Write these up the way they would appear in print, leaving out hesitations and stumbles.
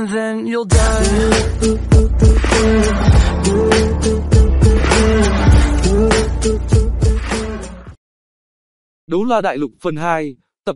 and then you'll die. Đấu La Đại Lục phần 2, tập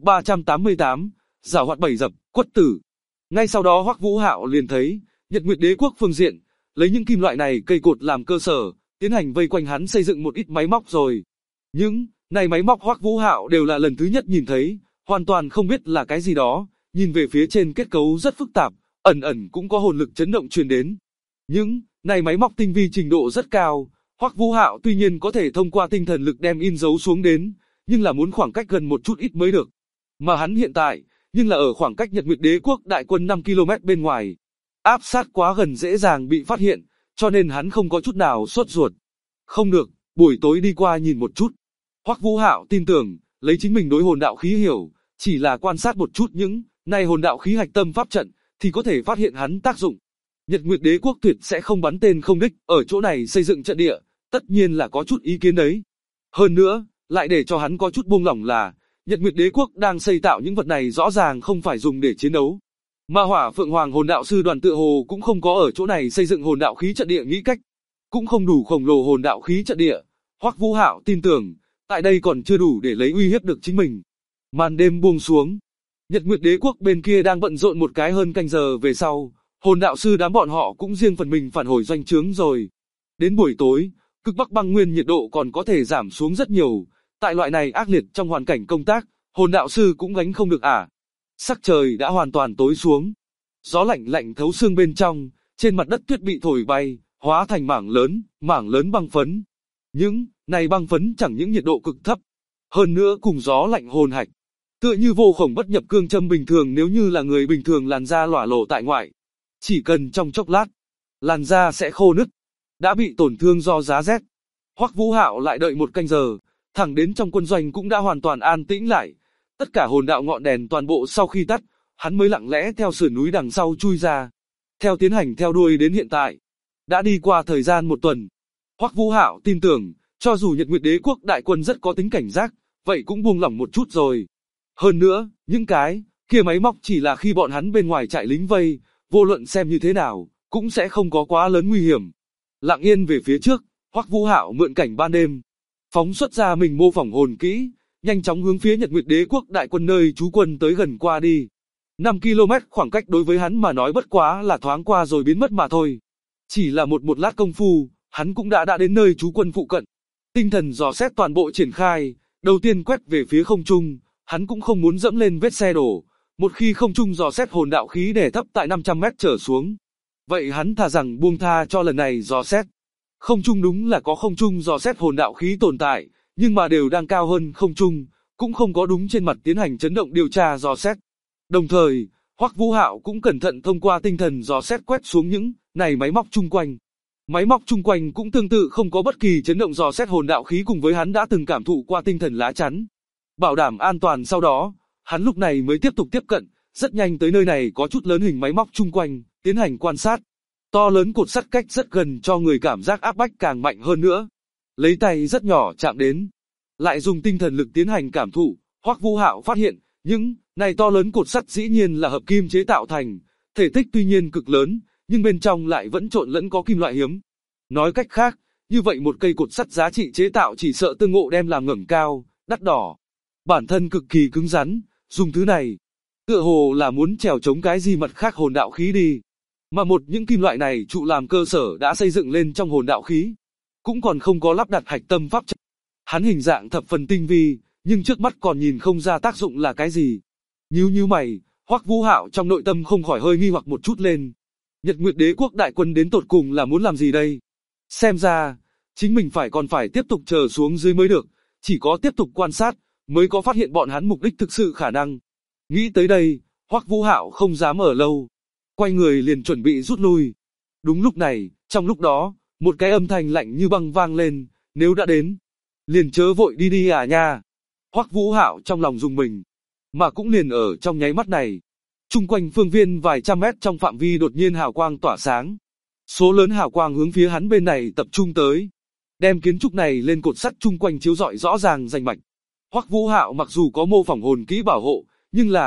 388, giảo hoạt bảy dập, quất tử. Ngay sau đó Hoắc Vũ Hạo liền thấy, Nhật Nguyệt Đế quốc phương diện, lấy những kim loại này cây cột làm cơ sở, tiến hành vây quanh hắn xây dựng một ít máy móc rồi. Những này máy móc Hoắc Vũ Hạo đều là lần thứ nhất nhìn thấy, hoàn toàn không biết là cái gì đó, nhìn về phía trên kết cấu rất phức tạp, ẩn ẩn cũng có hồn lực chấn động truyền đến. Những này máy móc tinh vi trình độ rất cao, Hoắc Vũ Hạo tuy nhiên có thể thông qua tinh thần lực đem in dấu xuống đến, nhưng là muốn khoảng cách gần một chút ít mới được. Mà hắn hiện tại, nhưng là ở khoảng cách Nhật Nguyệt Đế quốc đại quân 5 km bên ngoài. Áp sát quá gần dễ dàng bị phát hiện, cho nên hắn không có chút nào sốt ruột. Không được, buổi tối đi qua nhìn một chút. Hoắc Vũ Hạo tin tưởng, lấy chính mình đối hồn đạo khí hiểu, chỉ là quan sát một chút những này hồn đạo khí hạch tâm pháp trận, thì có thể phát hiện hắn tác dụng. Nhật Nguyệt Đế quốc tuyệt sẽ không bắn tên không đích, ở chỗ này xây dựng trận địa, tất nhiên là có chút ý kiến đấy. Hơn nữa, lại để cho hắn có chút buông lỏng là, Nhật Nguyệt Đế quốc đang xây tạo những vật này rõ ràng không phải dùng để chiến đấu. Mà Hỏa Phượng Hoàng hồn đạo sư đoàn tựa hồ cũng không có ở chỗ này xây dựng hồn đạo khí trận địa nghĩ cách, cũng không đủ khổng lồ hồn đạo khí trận địa. Hoắc Vũ Hạo tin tưởng, tại đây còn chưa đủ để lấy uy hiếp được chính mình. Màn đêm buông xuống, Nhật Nguyệt Đế quốc bên kia đang bận rộn một cái hơn canh giờ về sau, hồn đạo sư đám bọn họ cũng riêng phần mình phản hồi doanh trướng rồi. Đến buổi tối, cực bắc băng nguyên nhiệt độ còn có thể giảm xuống rất nhiều, tại loại này ác liệt trong hoàn cảnh công tác, hồn đạo sư cũng gánh không được à. Sắc trời đã hoàn toàn tối xuống, gió lạnh lạnh thấu xương bên trong, trên mặt đất tuyết bị thổi bay, hóa thành mảng lớn băng phấn. Những này băng phấn chẳng những nhiệt độ cực thấp, hơn nữa cùng gió lạnh hồn hạch, tựa như vô khổng bất nhập cương châm bình thường. Nếu như là người bình thường làn da lỏa lộ tại ngoại, chỉ cần trong chốc lát, làn da sẽ khô nứt, đã bị tổn thương do giá rét. Hoắc Vũ Hạo lại đợi một canh giờ, thẳng đến trong quân doanh cũng đã hoàn toàn an tĩnh lại. Tất cả hồn đạo ngọn đèn toàn bộ sau khi tắt, hắn mới lặng lẽ theo sườn núi đằng sau chui ra. Theo tiến hành theo đuôi đến hiện tại, đã đi qua thời gian một tuần. Hoắc Vũ Hạo tin tưởng, cho dù Nhật Nguyệt Đế quốc đại quân rất có tính cảnh giác, vậy cũng buông lỏng một chút rồi. Hơn nữa, những cái kia máy móc chỉ là khi bọn hắn bên ngoài trại lính vây, vô luận xem như thế nào, cũng sẽ không có quá lớn nguy hiểm. Lặng yên về phía trước, Hoắc Vũ Hạo mượn cảnh ban đêm, phóng xuất ra mình mô phỏng hồn kỹ, nhanh chóng hướng phía Nhật Nguyệt Đế quốc đại quân nơi trú quân tới gần qua đi. 5 km khoảng cách đối với hắn mà nói bất quá là thoáng qua rồi biến mất mà thôi. Chỉ là một lát công phu, hắn cũng đã đến nơi trú quân phụ cận. Tinh thần dò xét toàn bộ triển khai, đầu tiên quét về phía không trung, hắn cũng không muốn dẫm lên vết xe đổ. Một khi không trung dò xét hồn đạo khí đè thấp tại 500 mét trở xuống, vậy hắn thà rằng buông tha cho lần này dò xét. Không trung đúng là có không trung dò xét hồn đạo khí tồn tại, nhưng mà đều đang cao hơn không trung, cũng không có đúng trên mặt tiến hành chấn động điều tra dò xét. Đồng thời, Hoắc Vũ Hạo cũng cẩn thận thông qua tinh thần dò xét quét xuống những này máy móc chung quanh. Máy móc chung quanh cũng tương tự không có bất kỳ chấn động dò xét hồn đạo khí cùng với hắn đã từng cảm thụ qua tinh thần lá chắn. Bảo đảm an toàn sau đó, hắn lúc này mới tiếp tục tiếp cận, rất nhanh tới nơi này có chút lớn hình máy móc chung quanh, tiến hành quan sát. To lớn cột sắt cách rất gần cho người cảm giác áp bách càng mạnh hơn nữa. Lấy tay rất nhỏ chạm đến, lại dùng tinh thần lực tiến hành cảm thụ, Hoắc Vũ Hạo phát hiện, những này to lớn cột sắt dĩ nhiên là hợp kim chế tạo thành, thể tích tuy nhiên cực lớn, nhưng bên trong lại vẫn trộn lẫn có kim loại hiếm. Nói cách khác, như vậy một cây cột sắt giá trị chế tạo chỉ sợ tương ngộ đem làm ngẩng cao, đắt đỏ. Bản thân cực kỳ cứng rắn, dùng thứ này, tựa hồ là muốn trèo chống cái gì mặt khác hồn đạo khí đi. Mà những kim loại này trụ làm cơ sở đã xây dựng lên trong hồn đạo khí, cũng còn không có lắp đặt hạch tâm pháp trận. Hắn hình dạng thập phần tinh vi, nhưng trước mắt còn nhìn không ra tác dụng là cái gì. Nhíu mày, Hoắc Vũ Hạo trong nội tâm không khỏi hơi nghi hoặc một chút lên. Nhật Nguyệt Đế quốc đại quân đến tột cùng là muốn làm gì đây? Xem ra, chính mình còn phải tiếp tục chờ xuống dưới mới được, chỉ có tiếp tục quan sát, mới có phát hiện bọn hắn mục đích thực sự khả năng. Nghĩ tới đây, Hoắc Vũ Hạo không dám ở lâu, quay người liền chuẩn bị rút lui. Đúng lúc này, trong lúc đó, một cái âm thanh lạnh như băng vang lên, nếu đã đến, liền chớ vội đi à nha. Hoắc Vũ Hạo trong lòng rùng mình, mà cũng liền ở trong nháy mắt này, chung quanh phương viên vài trăm mét trong phạm vi đột nhiên hào quang tỏa sáng. Số lớn hào quang hướng phía hắn bên này tập trung tới, đem kiến trúc này lên cột sắt chung quanh chiếu rọi rõ ràng rành mạch. Hoắc Vũ Hạo mặc dù có mô phỏng hồn kỹ bảo hộ, nhưng là,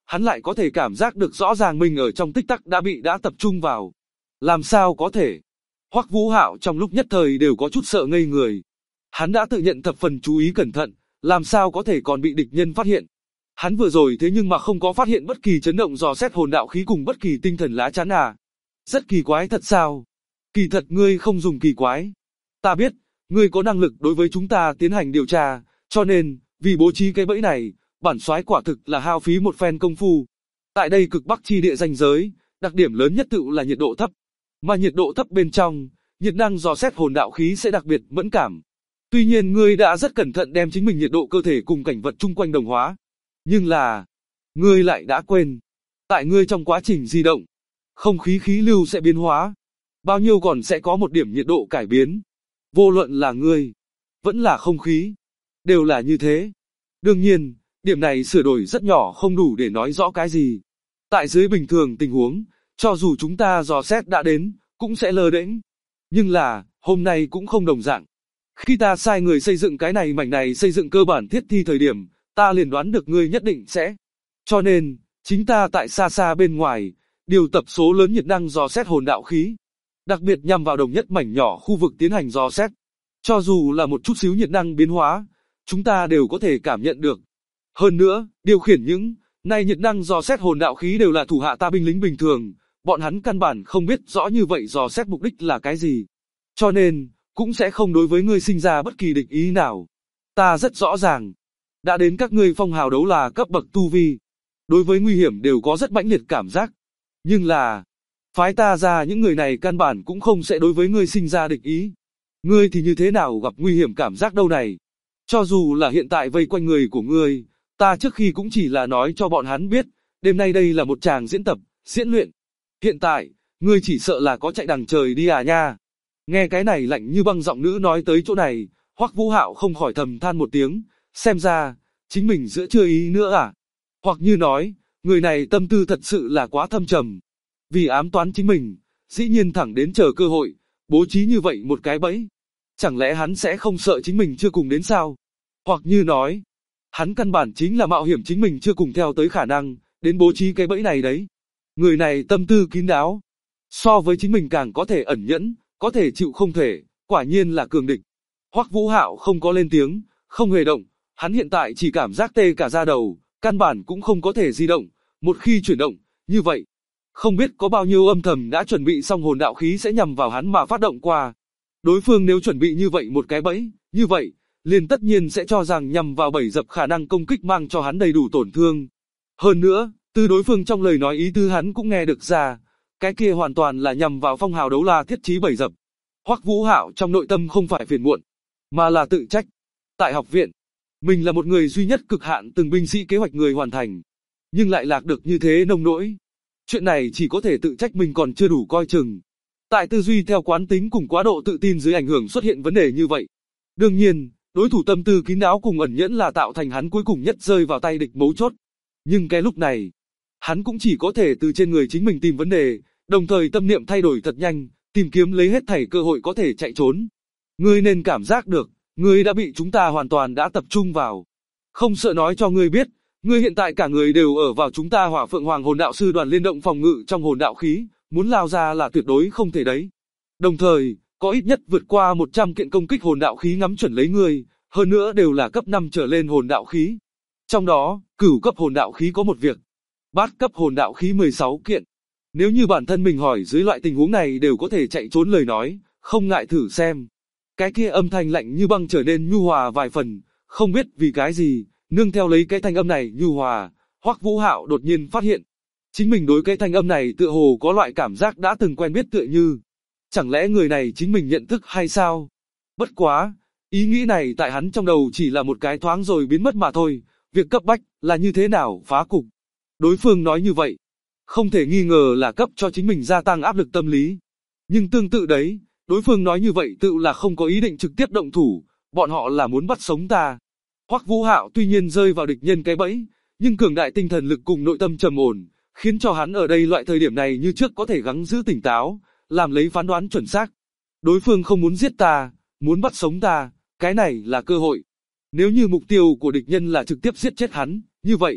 hắn lại có thể cảm giác được rõ ràng mình ở trong tích tắc đã tập trung vào. Làm sao có thể? Hoắc Vũ Hạo trong lúc nhất thời đều có chút sợ ngây người. Hắn đã tự nhận thập phần chú ý cẩn thận, làm sao có thể còn bị địch nhân phát hiện. Hắn vừa rồi thế nhưng mà không có phát hiện bất kỳ chấn động dò xét hồn đạo khí cùng bất kỳ tinh thần lá chắn à. Rất kỳ quái thật sao? Kỳ thật ngươi không dùng kỳ quái. Ta biết, ngươi có năng lực đối với chúng ta tiến hành điều tra, cho nên, vì bố trí cái bẫy này, bản soái quả thực là hao phí một phen công phu. Tại đây cực bắc chi địa ranh giới, đặc điểm lớn nhất tự là nhiệt độ thấp. Mà nhiệt độ thấp bên trong, nhiệt năng dò xét hồn đạo khí sẽ đặc biệt mẫn cảm. Tuy nhiên ngươi đã rất cẩn thận đem chính mình nhiệt độ cơ thể cùng cảnh vật chung quanh đồng hóa. Nhưng là, ngươi lại đã quên. Tại ngươi trong quá trình di động, không khí khí lưu sẽ biến hóa. Bao nhiêu còn sẽ có một điểm nhiệt độ cải biến. Vô luận là ngươi, vẫn là không khí, đều là như thế. Đương nhiên, điểm này sửa đổi rất nhỏ không đủ để nói rõ cái gì. Tại dưới bình thường tình huống, cho dù chúng ta dò xét đã đến, cũng sẽ lơ đễnh. Nhưng là, hôm nay cũng không đồng dạng. Khi ta sai người xây dựng cái này mảnh này xây dựng cơ bản thiết thi thời điểm, ta liền đoán được ngươi nhất định sẽ. Cho nên, chính ta tại xa xa bên ngoài, điều tập số lớn nhiệt năng dò xét hồn đạo khí. Đặc biệt nhằm vào đồng nhất mảnh nhỏ khu vực tiến hành dò xét. Cho dù là một chút xíu nhiệt năng biến hóa, chúng ta đều có thể cảm nhận được. Hơn nữa, điều khiển những này nhiệt năng dò xét hồn đạo khí đều là thủ hạ ta binh lính bình thường, bọn hắn căn bản không biết rõ như vậy dò xét mục đích là cái gì. Cho nên, cũng sẽ không đối với ngươi sinh ra bất kỳ địch ý nào. Ta rất rõ ràng, đã đến các ngươi phong hào đấu là cấp bậc tu vi, đối với nguy hiểm đều có rất mãnh liệt cảm giác. Nhưng là, phái ta ra những người này căn bản cũng không sẽ đối với ngươi sinh ra địch ý. Ngươi thì như thế nào gặp nguy hiểm cảm giác đâu này? Cho dù là hiện tại vây quanh người của ngươi, ta trước khi cũng chỉ là nói cho bọn hắn biết, đêm nay đây là một tràng diễn tập, diễn luyện. Hiện tại, ngươi chỉ sợ là có chạy đằng trời đi à nha. Nghe cái này lạnh như băng giọng nữ nói tới chỗ này, Hoắc Vũ Hạo không khỏi thầm than một tiếng, xem ra, chính mình giữa chưa ý nữa à? Hoặc như nói, người này tâm tư thật sự là quá thâm trầm. Vì ám toán chính mình, dĩ nhiên thẳng đến chờ cơ hội, bố trí như vậy một cái bẫy. Chẳng lẽ hắn sẽ không sợ chính mình chưa cùng đến sao? Hoặc như nói, hắn căn bản chính là mạo hiểm chính mình chưa cùng theo tới khả năng, đến bố trí cái bẫy này đấy. Người này tâm tư kín đáo, so với chính mình càng có thể ẩn nhẫn, có thể chịu không thể, quả nhiên là cường địch. Hoắc Vũ Hạo không có lên tiếng, không hề động, hắn hiện tại chỉ cảm giác tê cả da đầu, căn bản cũng không có thể di động, một khi chuyển động, như vậy, không biết có bao nhiêu âm thầm đã chuẩn bị xong hồn đạo khí sẽ nhằm vào hắn mà phát động qua. Đối phương nếu chuẩn bị như vậy một cái bẫy, như vậy, liền tất nhiên sẽ cho rằng nhằm vào bẫy dập khả năng công kích mang cho hắn đầy đủ tổn thương. Hơn nữa, từ đối phương trong lời nói ý tứ hắn cũng nghe được ra, cái kia hoàn toàn là nhằm vào phong hào đấu la thiết trí bẫy dập. Hoắc Vũ Hạo trong nội tâm không phải phiền muộn, mà là tự trách. Tại học viện, mình là một người duy nhất cực hạn từng binh sĩ kế hoạch người hoàn thành, nhưng lại lạc được như thế nông nỗi. Chuyện này chỉ có thể tự trách mình còn chưa đủ coi chừng. Tại tư duy theo quán tính cùng quá độ tự tin dưới ảnh hưởng xuất hiện vấn đề như vậy. Đương nhiên, đối thủ tâm tư kín đáo cùng ẩn nhẫn là tạo thành hắn cuối cùng nhất rơi vào tay địch mấu chốt. Nhưng cái lúc này, hắn cũng chỉ có thể từ trên người chính mình tìm vấn đề, đồng thời tâm niệm thay đổi thật nhanh, tìm kiếm lấy hết thảy cơ hội có thể chạy trốn. Ngươi nên cảm giác được, ngươi đã bị chúng ta hoàn toàn đã tập trung vào. Không sợ nói cho ngươi biết, ngươi hiện tại cả người đều ở vào chúng ta Hỏa Phượng Hoàng Hồn Đạo Sư đoàn liên động phòng ngự trong hồn đạo khí, muốn lao ra là tuyệt đối không thể đấy. Đồng thời, có ít nhất vượt qua 100 kiện công kích hồn đạo khí ngắm chuẩn lấy ngươi, hơn nữa đều là cấp 5 trở lên hồn đạo khí. Trong đó, cửu cấp hồn đạo khí có một việc, bát cấp hồn đạo khí 16 kiện. Nếu như bản thân mình hỏi dưới loại tình huống này đều có thể chạy trốn lời nói, không ngại thử xem. Cái kia âm thanh lạnh như băng trở nên nhu hòa vài phần, không biết vì cái gì, nương theo lấy cái thanh âm này nhu hòa, Hoắc Vũ Hạo đột nhiên phát hiện, chính mình đối cái thanh âm này tựa hồ có loại cảm giác đã từng quen biết tựa như, chẳng lẽ người này chính mình nhận thức hay sao? Bất quá, ý nghĩ này tại hắn trong đầu chỉ là một cái thoáng rồi biến mất mà thôi, việc cấp bách là như thế nào phá cục. Đối phương nói như vậy, không thể nghi ngờ là cấp cho chính mình gia tăng áp lực tâm lý. Nhưng tương tự đấy, đối phương nói như vậy tự là không có ý định trực tiếp động thủ, bọn họ là muốn bắt sống ta. Hoắc Vũ Hạo tuy nhiên rơi vào địch nhân cái bẫy, nhưng cường đại tinh thần lực cùng nội tâm trầm ổn, khiến cho hắn ở đây loại thời điểm này như trước có thể gắng giữ tỉnh táo, làm lấy phán đoán chuẩn xác. Đối phương không muốn giết ta, muốn bắt sống ta, cái này là cơ hội. Nếu như mục tiêu của địch nhân là trực tiếp giết chết hắn, như vậy,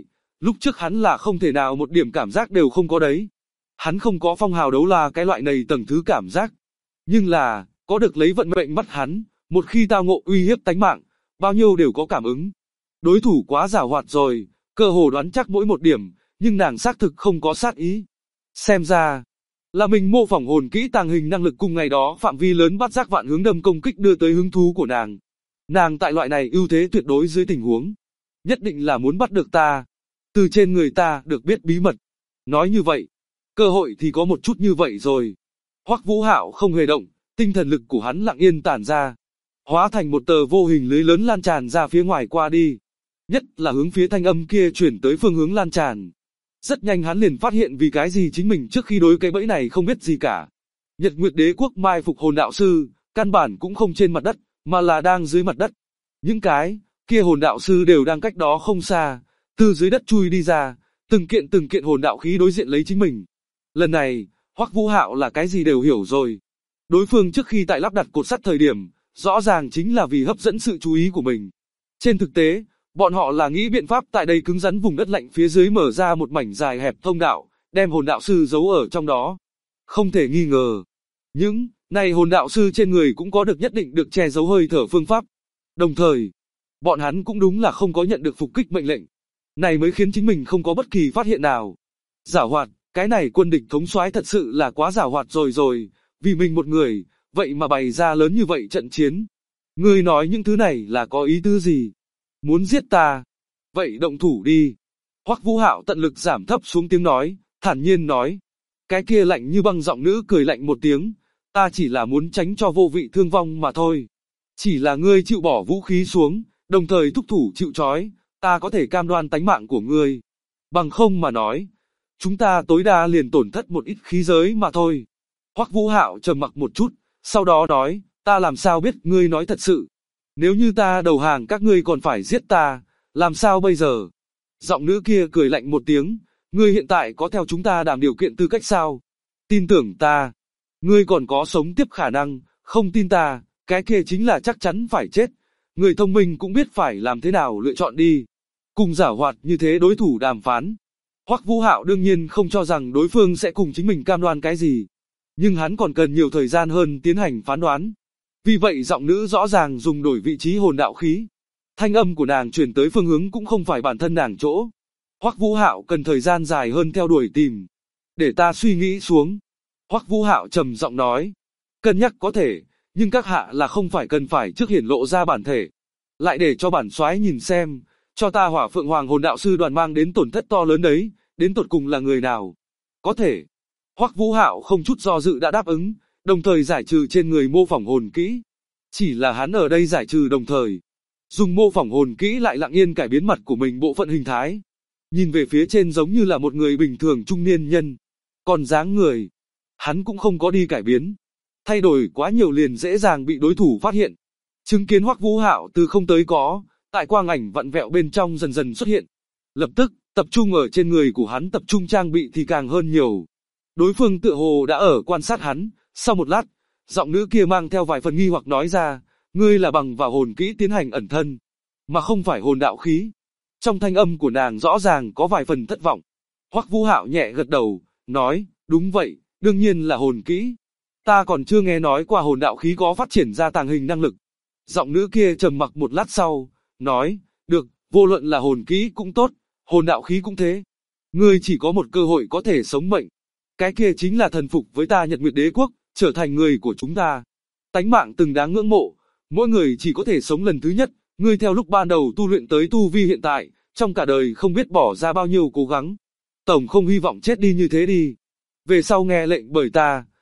Lúc trước hắn là không thể nào một điểm cảm giác đều không có đấy. Hắn không có phong hào đấu la cái loại này tầng thứ cảm giác. Nhưng là, có được lấy vận mệnh bắt hắn, một khi tao ngộ uy hiếp tánh mạng, bao nhiêu đều có cảm ứng. Đối thủ quá giảo hoạt rồi, cơ hồ đoán chắc mỗi một điểm, nhưng nàng xác thực không có sát ý. Xem ra, là mình mô phỏng hồn kỹ tàng hình năng lực cùng ngày đó phạm vi lớn bắt giác vạn hướng đâm công kích đưa tới hứng thú của nàng. Nàng tại loại này ưu thế tuyệt đối dưới tình huống, nhất định là muốn bắt được ta, từ trên người ta được biết bí mật. Nói như vậy, cơ hội thì có một chút như vậy rồi. Hoắc Vũ Hạo không hề động, tinh thần lực của hắn lặng yên tản ra, hóa thành một tờ vô hình lưới lớn lan tràn ra phía ngoài qua đi. Nhất là hướng phía thanh âm kia chuyển tới phương hướng lan tràn. Rất nhanh hắn liền phát hiện vì cái gì chính mình trước khi đối cái bẫy này không biết gì cả. Nhật Nguyệt Đế Quốc mai phục hồn đạo sư, căn bản cũng không trên mặt đất, mà là đang dưới mặt đất. Những cái kia hồn đạo sư đều đang cách đó không xa, từ dưới đất chui đi ra, từng kiện hồn đạo khí đối diện lấy chính mình. Lần này, Hoắc Vũ Hạo là cái gì đều hiểu rồi. Đối phương trước khi tại lắp đặt cột sắt thời điểm, rõ ràng chính là vì hấp dẫn sự chú ý của mình. Trên thực tế, bọn họ là nghĩ biện pháp tại đây cứng rắn vùng đất lạnh phía dưới mở ra một mảnh dài hẹp thông đạo, đem hồn đạo sư giấu ở trong đó. Không thể nghi ngờ, những này hồn đạo sư trên người cũng có được nhất định được che giấu hơi thở phương pháp. Đồng thời, bọn hắn cũng đúng là không có nhận được phục kích mệnh lệnh. Này mới khiến chính mình không có bất kỳ phát hiện nào. Giảo hoạt, cái này quân địch thống soái thật sự là quá giảo hoạt rồi, vì mình một người, vậy mà bày ra lớn như vậy trận chiến. Ngươi nói những thứ này là có ý tứ gì? Muốn giết ta? Vậy động thủ đi. Hoắc Vũ Hạo tận lực giảm thấp xuống tiếng nói, thản nhiên nói. Cái kia lạnh như băng giọng nữ cười lạnh một tiếng, ta chỉ là muốn tránh cho vô vị thương vong mà thôi. Chỉ là ngươi chịu bỏ vũ khí xuống, đồng thời thúc thủ chịu trói, ta có thể cam đoan tánh mạng của ngươi. Bằng không mà nói, chúng ta tối đa liền tổn thất một ít khí giới mà thôi. Hoắc Vũ Hạo trầm mặc một chút, sau đó nói, ta làm sao biết ngươi nói thật sự. Nếu như ta đầu hàng các ngươi còn phải giết ta, làm sao bây giờ? Giọng nữ kia cười lạnh một tiếng, ngươi hiện tại có theo chúng ta đảm điều kiện tư cách sao? Tin tưởng ta, ngươi còn có sống tiếp khả năng, không tin ta, cái kia chính là chắc chắn phải chết. Người thông minh cũng biết phải làm thế nào lựa chọn đi. Cùng giảo hoạt như thế đối thủ đàm phán. Hoắc Vũ Hạo đương nhiên không cho rằng đối phương sẽ cùng chính mình cam đoan cái gì. Nhưng hắn còn cần nhiều thời gian hơn tiến hành phán đoán. Vì vậy giọng nữ rõ ràng dùng đổi vị trí hồn đạo khí. Thanh âm của nàng truyền tới phương hướng cũng không phải bản thân nàng chỗ. Hoắc Vũ Hạo cần thời gian dài hơn theo đuổi tìm. Để ta suy nghĩ xuống. Hoắc Vũ Hạo trầm giọng nói. Cân nhắc có thể, nhưng các hạ là không phải cần phải trước hiển lộ ra bản thể. Lại để cho bản soái nhìn xem, cho ta Hỏa Phượng Hoàng hồn đạo sư đoàn mang đến tổn thất to lớn đấy, đến tột cùng là người nào. Có thể. Hoắc Vũ Hạo không chút do dự đã đáp ứng, đồng thời giải trừ trên người mô phỏng hồn kỹ. Chỉ là hắn ở đây giải trừ đồng thời, dùng mô phỏng hồn kỹ lại lặng yên cải biến mặt của mình bộ phận hình thái. Nhìn về phía trên giống như là một người bình thường trung niên nhân. Còn dáng người, hắn cũng không có đi cải biến. Thay đổi quá nhiều liền dễ dàng bị đối thủ phát hiện. Chứng kiến Hoắc Vũ Hạo từ không tới có, tại quang ảnh vặn vẹo bên trong dần dần xuất hiện. Lập tức, tập trung ở trên người của hắn tập trung trang bị thì càng hơn nhiều. Đối phương tựa hồ đã ở quan sát hắn, sau một lát, giọng nữ kia mang theo vài phần nghi hoặc nói ra, ngươi là bằng vào hồn kỹ tiến hành ẩn thân, mà không phải hồn đạo khí. Trong thanh âm của nàng rõ ràng có vài phần thất vọng. Hoắc Vũ Hạo nhẹ gật đầu, nói, đúng vậy, đương nhiên là hồn kỹ. Ta còn chưa nghe nói qua hồn đạo khí có phát triển ra tàng hình năng lực. Giọng nữ kia trầm mặc một lát sau, nói, được, vô luận là hồn kỹ cũng tốt, hồn đạo khí cũng thế. Ngươi chỉ có một cơ hội có thể sống mệnh. Cái kia chính là thần phục với ta Nhật Nguyệt Đế Quốc, trở thành người của chúng ta. Tánh mạng từng đáng ngưỡng mộ, mỗi người chỉ có thể sống lần thứ nhất, ngươi theo lúc ban đầu tu luyện tới tu vi hiện tại, trong cả đời không biết bỏ ra bao nhiêu cố gắng. Tổng không hy vọng chết đi như thế đi. Về sau nghe lệnh bởi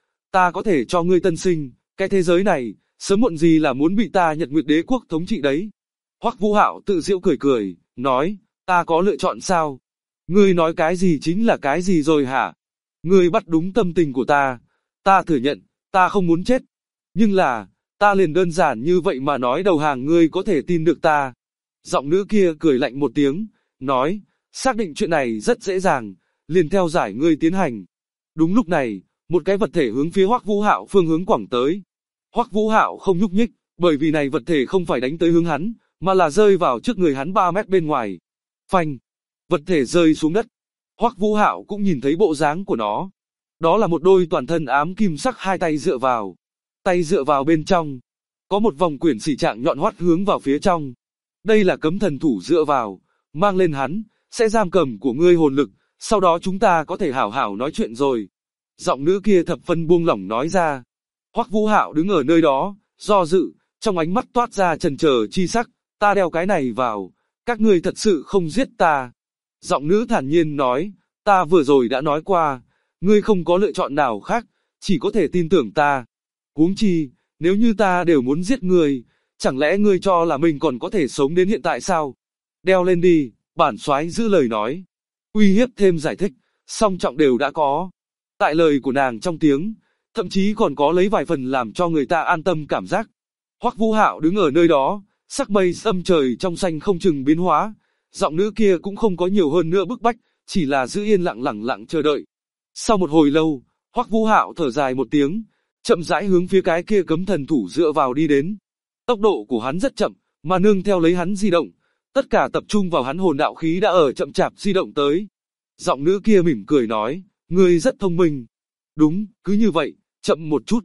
ta có thể cho ngươi tân sinh, cái thế giới này, sớm muộn gì là muốn bị ta Nhật Nguyệt Đế Quốc thống trị đấy. Hoắc Vũ Hạo tự giễu cười, nói, ta có lựa chọn sao? Ngươi nói cái gì chính là cái gì rồi hả? Ngươi bắt đúng tâm tình của ta thừa nhận, ta không muốn chết. Nhưng là, ta liền đơn giản như vậy mà nói đầu hàng ngươi có thể tin được ta. Giọng nữ kia cười lạnh một tiếng, nói, xác định chuyện này rất dễ dàng, liền theo giải ngươi tiến hành. Đúng lúc này, một cái vật thể hướng phía Hoắc Vũ Hạo phương hướng quẳng tới. Hoắc Vũ Hạo không nhúc nhích, bởi vì này vật thể không phải đánh tới hướng hắn, mà là rơi vào trước người hắn 3 mét bên ngoài. Phanh! vật thể rơi xuống đất. Hoắc Vũ Hạo cũng nhìn thấy bộ dáng của nó. Đó là một đôi toàn thân ám kim sắc, hai tay dựa vào. Tay dựa vào bên trong. Có một vòng quyển xỉ trạng nhọn hoắt hướng vào phía trong. Đây là cấm thần thủ dựa vào. Mang lên hắn, sẽ giam cầm của ngươi hồn lực. Sau đó chúng ta có thể hảo hảo nói chuyện rồi. Giọng nữ kia thập phân buông lỏng nói ra. Hoắc Vũ Hạo đứng ở nơi đó, do dự, trong ánh mắt toát ra chần chờ chi sắc. Ta đeo cái này vào, các ngươi thật sự không giết ta. Giọng nữ thản nhiên nói, ta vừa rồi đã nói qua, ngươi không có lựa chọn nào khác, chỉ có thể tin tưởng ta. Huống chi, nếu như ta đều muốn giết ngươi, chẳng lẽ ngươi cho là mình còn có thể sống đến hiện tại sao? Đeo lên đi, bản soái giữ lời nói. Uy hiếp thêm giải thích, song trọng đều đã có. Tại lời của nàng trong tiếng, thậm chí còn có lấy vài phần làm cho người ta an tâm cảm giác. Hoắc Vũ Hạo đứng ở nơi đó, sắc mây âm trời trong xanh không chừng biến hóa. Giọng nữ kia cũng không có nhiều hơn nữa bức bách, chỉ là giữ yên lặng lẳng lặng chờ đợi. Sau một hồi lâu, Hoắc Vũ Hạo thở dài một tiếng, chậm rãi hướng phía cái kia cấm thần thủ dựa vào đi đến. Tốc độ của hắn rất chậm, mà nương theo lấy hắn di động, tất cả tập trung vào hắn hồn đạo khí đã ở chậm chạp di động tới. Giọng nữ kia mỉm cười nói, ngươi rất thông minh. Đúng, cứ như vậy, chậm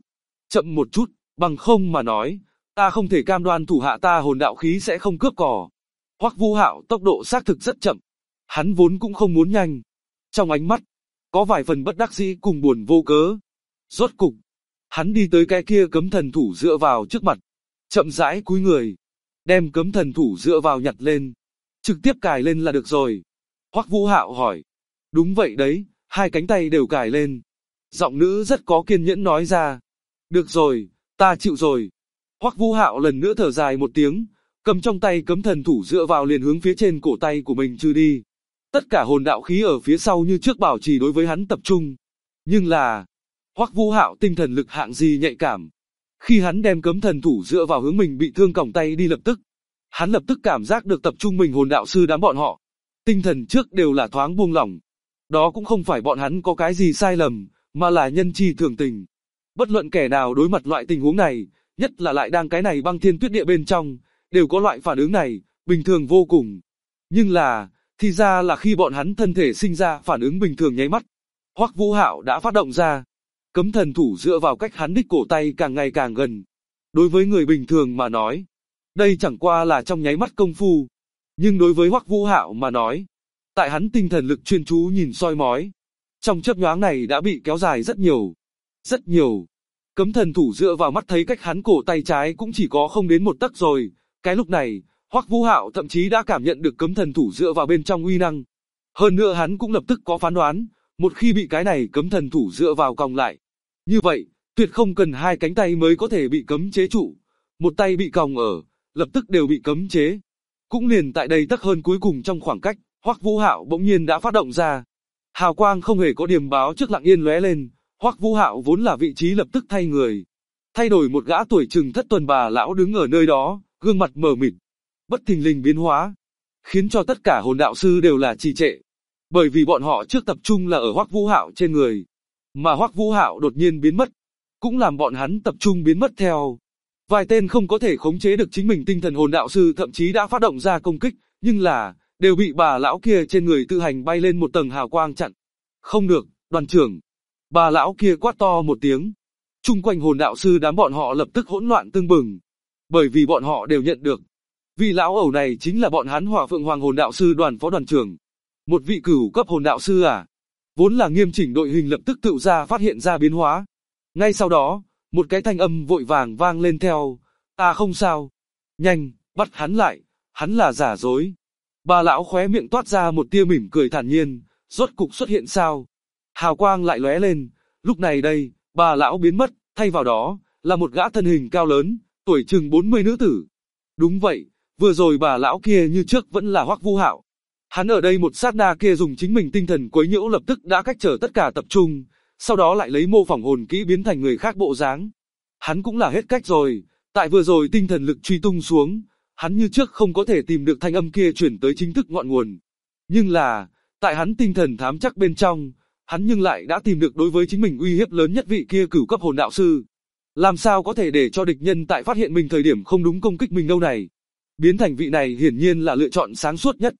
một chút, bằng không mà nói, ta không thể cam đoan thủ hạ ta hồn đạo khí sẽ không cướp cò. Hoắc Vũ Hạo tốc độ xác thực rất chậm, hắn vốn cũng không muốn nhanh. Trong ánh mắt, có vài phần bất đắc dĩ cùng buồn vô cớ. Rốt cục, hắn đi tới cái kia cấm thần thủ dựa vào trước mặt, chậm rãi cúi người, đem cấm thần thủ dựa vào nhặt lên, trực tiếp cài lên là được rồi. Hoắc Vũ Hạo hỏi, đúng vậy đấy, hai cánh tay đều cài lên. Giọng nữ rất có kiên nhẫn nói ra, được rồi, ta chịu rồi. Hoắc Vũ Hạo lần nữa thở dài một tiếng, cầm trong tay cấm thần thủ dựa vào liền hướng phía trên cổ tay của mình trừ đi. Tất cả hồn đạo khí ở phía sau như trước bảo trì đối với hắn tập trung. Nhưng là, Hoắc Vũ Hạo tinh thần lực hạng gì nhạy cảm. Khi hắn đem cấm thần thủ dựa vào hướng mình bị thương còng tay đi lập tức, hắn lập tức cảm giác được tập trung mình hồn đạo sư đám bọn họ. Tinh thần trước đều là thoáng buông lỏng. Đó cũng không phải bọn hắn có cái gì sai lầm, mà là nhân chi thường tình. Bất luận kẻ nào đối mặt loại tình huống này, nhất là lại đang cái này băng thiên tuyết địa bên trong, đều có loại phản ứng này, bình thường vô cùng. Nhưng là, thì ra là khi bọn hắn thân thể sinh ra phản ứng bình thường nháy mắt, Hoắc Vũ Hạo đã phát động ra. Cấm thần thủ dựa vào cách hắn đích cổ tay càng ngày càng gần. Đối với người bình thường mà nói, đây chẳng qua là trong nháy mắt công phu. Nhưng đối với Hoắc Vũ Hạo mà nói, tại hắn tinh thần lực chuyên chú nhìn soi mói, trong chớp nhoáng này đã bị kéo dài rất nhiều. Rất nhiều. Cấm thần thủ dựa vào mắt thấy cách hắn cổ tay trái cũng chỉ có không đến một tấc rồi. Cái lúc này, Hoắc Vũ Hạo thậm chí đã cảm nhận được cấm thần thủ dựa vào bên trong uy năng. Hơn nữa hắn cũng lập tức có phán đoán, một khi bị cái này cấm thần thủ dựa vào còng lại, như vậy, tuyệt không cần hai cánh tay mới có thể bị cấm chế trụ. Một tay bị còng ở, lập tức đều bị cấm chế. Cũng liền tại đây tấc hơn cuối cùng trong khoảng cách, Hoắc Vũ Hạo bỗng nhiên đã phát động ra. Hào quang không hề có điểm báo trước lặng yên lóe lên, Hoắc Vũ Hạo vốn là vị trí lập tức thay người. Thay đổi một gã tuổi chừng thất tuần bà lão đứng ở nơi đó, gương mặt mờ mịt, bất thình lình biến hóa, khiến cho tất cả hồn đạo sư đều là trì trệ. Bởi vì bọn họ trước tập trung là ở Hoắc Vũ Hạo trên người, mà Hoắc Vũ Hạo đột nhiên biến mất, cũng làm bọn hắn tập trung biến mất theo. Vài tên không có thể khống chế được chính mình tinh thần hồn đạo sư thậm chí đã phát động ra công kích, nhưng là, đều bị bà lão kia trên người tự hành bay lên một tầng hào quang chặn. Không được, đoàn trưởng. Bà lão kia quát to một tiếng. Chung quanh hồn đạo sư đám bọn họ lập tức hỗn loạn tưng bừng. Bởi vì bọn họ đều nhận được. Vị lão ẩu này chính là bọn hắn Hỏa Phượng Hoàng hồn đạo sư đoàn phó đoàn trưởng. Một vị cửu cấp hồn đạo sư à? Vốn là nghiêm chỉnh đội hình lập tức tự ra phát hiện ra biến hóa. Ngay sau đó, một cái thanh âm vội vàng vang lên theo. Ta không sao. Nhanh, bắt hắn lại, hắn là giả dối. Bà lão khóe miệng toát ra một tia mỉm cười thản nhiên, rốt cục xuất hiện sao? Hào quang lại lóe lên, lúc này đây, bà lão biến mất, thay vào đó, là một gã thân hình cao lớn, tuổi chừng 40 nữ tử. Đúng vậy, vừa rồi bà lão kia như trước vẫn là Hoắc Vũ Hạo. Hắn ở đây một sát na kia dùng chính mình tinh thần quấy nhiễu lập tức đã cách trở tất cả tập trung, sau đó lại lấy mô phỏng hồn kỹ biến thành người khác bộ dáng. Hắn cũng là hết cách rồi, tại vừa rồi tinh thần lực truy tung xuống, hắn như trước không có thể tìm được thanh âm kia chuyển tới chính thức ngọn nguồn. Nhưng là, tại hắn tinh thần thám chắc bên trong, hắn nhưng lại đã tìm được đối với chính mình uy hiếp lớn nhất vị kia cửu cấp hồn đạo sư. Làm sao có thể để cho địch nhân tại phát hiện mình thời điểm không đúng công kích mình đâu này. Biến thành vị này hiển nhiên là lựa chọn sáng suốt nhất.